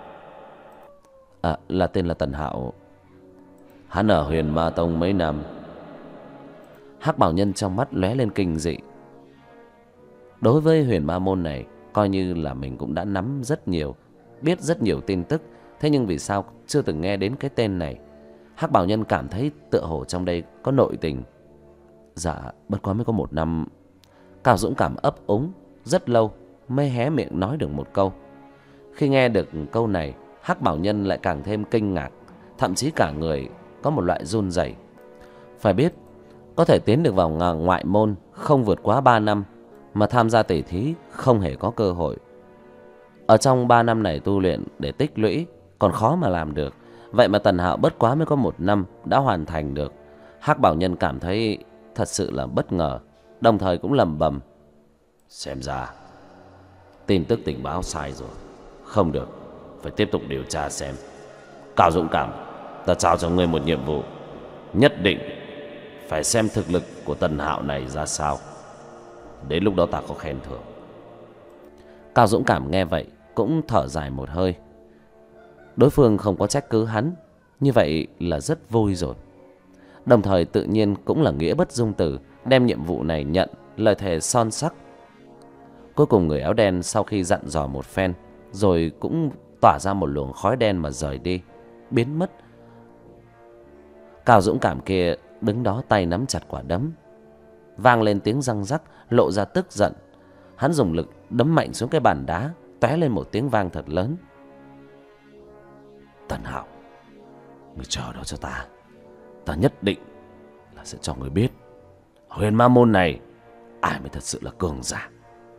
Là tên là Tần Hạo. Hắn ở Huyền Ma Tông mấy năm? Hắc Bảo Nhân trong mắt lóe lên kinh dị. Đối với Huyền Ma Môn này, coi như là mình cũng đã nắm rất nhiều, biết rất nhiều tin tức. Thế nhưng vì sao chưa từng nghe đến cái tên này? Hắc Bảo Nhân cảm thấy tựa hồ trong đây có nội tình. Dạ, bất quá mới có 1 năm. Cao Dũng Cảm ấp úng rất lâu mới hé miệng nói được một câu. Khi nghe được câu này, Hắc Bảo Nhân lại càng thêm kinh ngạc, thậm chí cả người có một loại run rẩy. Phải biết, có thể tiến được vào ngoại môn không vượt quá 3 năm, mà tham gia tỉ thí không hề có cơ hội. Ở trong 3 năm này tu luyện để tích lũy còn khó mà làm được. Vậy mà Tần Hạo bất quá mới có 1 năm đã hoàn thành được. Hắc Bảo Nhân cảm thấy thật sự là bất ngờ, đồng thời cũng lẩm bẩm. Xem ra tin tức tình báo sai rồi. Không được, phải tiếp tục điều tra xem. Cao Dũng Cảm, ta trao cho ngươi một nhiệm vụ, nhất định phải xem thực lực của Tần Hạo này ra sao. Đến lúc đó ta có khen thưởng. Cao Dũng Cảm nghe vậy cũng thở dài một hơi. Đối phương không có trách cứ hắn, Như vậy là rất vui rồi. Đồng thời tự nhiên cũng là nghĩa bất dung từ đem nhiệm vụ này nhận lời thề son sắc. Cuối cùng người áo đen sau khi dặn dò một phen rồi cũng tỏa ra một luồng khói đen mà rời đi, biến mất. Cao dũng cảm kia đứng đó tay nắm chặt quả đấm, vang lên tiếng răng rắc, lộ ra tức giận. Hắn dùng lực đấm mạnh xuống cái bàn đá, tóe lên một tiếng vang thật lớn. Tần Hạo, người chờ đó cho ta. Ta nhất định là sẽ cho người biết Huyền Ma Môn này ai mới thật sự là cường giả.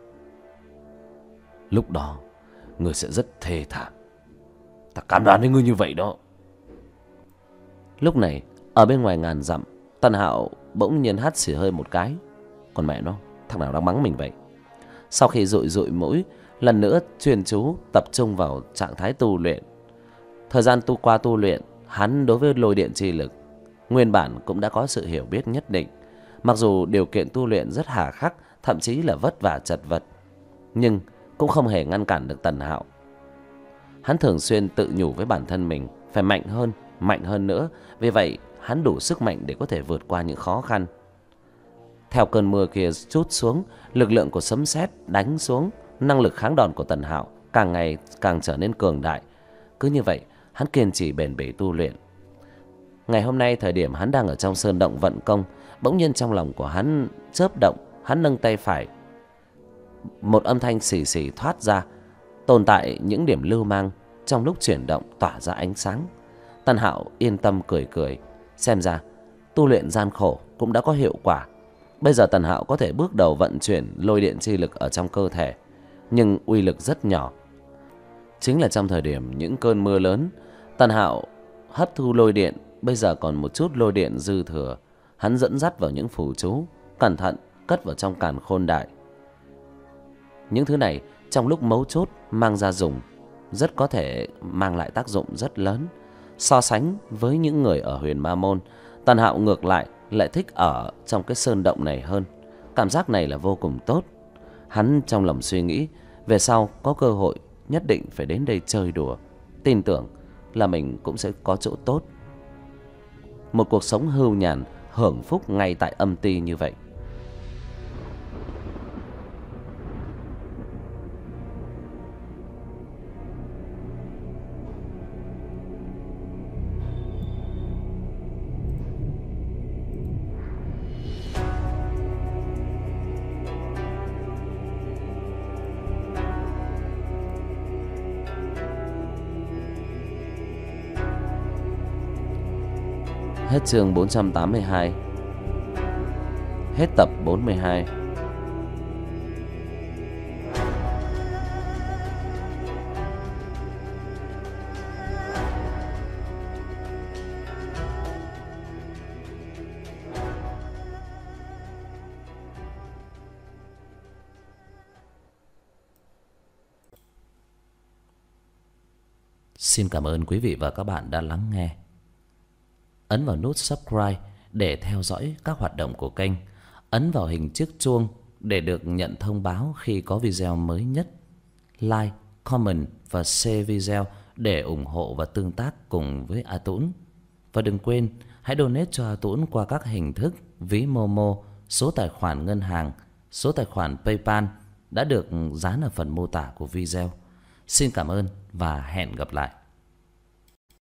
Lúc đó người sẽ rất thê thảm. Ta cam đoan với ngươi như vậy đó. Lúc này ở bên ngoài ngàn dặm, Tần Hạo bỗng nhiên hắt xì hơi một cái. Còn mẹ nó, thằng nào đang mắng mình vậy? Sau khi dụi mũi, lần nữa chuyên chú tập trung vào trạng thái tu luyện. Thời gian qua tu luyện, hắn đối với lôi điện chi lực nguyên bản cũng đã có sự hiểu biết nhất định. Mặc dù điều kiện tu luyện rất hà khắc, thậm chí là vất vả chật vật, nhưng cũng không hề ngăn cản được Tần Hạo. Hắn thường xuyên tự nhủ với bản thân mình phải mạnh hơn nữa. Vì vậy hắn đủ sức mạnh để có thể vượt qua những khó khăn. Theo cơn mưa kia trút xuống, lực lượng của sấm sét đánh xuống, năng lực kháng đòn của Tần Hạo càng ngày càng trở nên cường đại. Cứ như vậy hắn kiên trì bền bỉ tu luyện. Ngày hôm nay thời điểm hắn đang ở trong sơn động vận công, bỗng nhiên trong lòng của hắn chớp động. Hắn nâng tay phải, một âm thanh xì xì thoát ra, tồn tại những điểm lưu mang trong lúc chuyển động tỏa ra ánh sáng. Tần Hạo yên tâm cười cười, xem ra tu luyện gian khổ cũng đã có hiệu quả. Bây giờ Tần Hạo có thể bước đầu vận chuyển lôi điện chi lực ở trong cơ thể, nhưng uy lực rất nhỏ. Chính là trong thời điểm những cơn mưa lớn, Tần Hạo hấp thu lôi điện, bây giờ còn một chút lôi điện dư thừa. Hắn dẫn dắt vào những phù chú, cẩn thận cất vào trong càn khôn đại. Những thứ này trong lúc mấu chốt mang ra dùng, rất có thể mang lại tác dụng rất lớn. So sánh với những người ở Huyền Ma Môn, Tần Hạo ngược lại thích ở trong cái sơn động này hơn. Cảm giác này là vô cùng tốt. Hắn trong lòng suy nghĩ, về sau có cơ hội nhất định phải đến đây chơi đùa. Tin tưởng là mình cũng sẽ có chỗ tốt. Một cuộc sống hưu nhàn, hưởng phúc ngay tại âm ty như vậy. Hết chương 482. Hết tập 42. Xin cảm ơn quý vị và các bạn đã lắng nghe. Ấn vào nút subscribe để theo dõi các hoạt động của kênh. Ấn vào hình chiếc chuông để được nhận thông báo khi có video mới nhất. Like, comment và share video để ủng hộ và tương tác cùng với A Tũng. Và đừng quên hãy donate cho A Tũng qua các hình thức ví Momo, số tài khoản ngân hàng, số tài khoản PayPal đã được dán ở phần mô tả của video. Xin cảm ơn và hẹn gặp lại.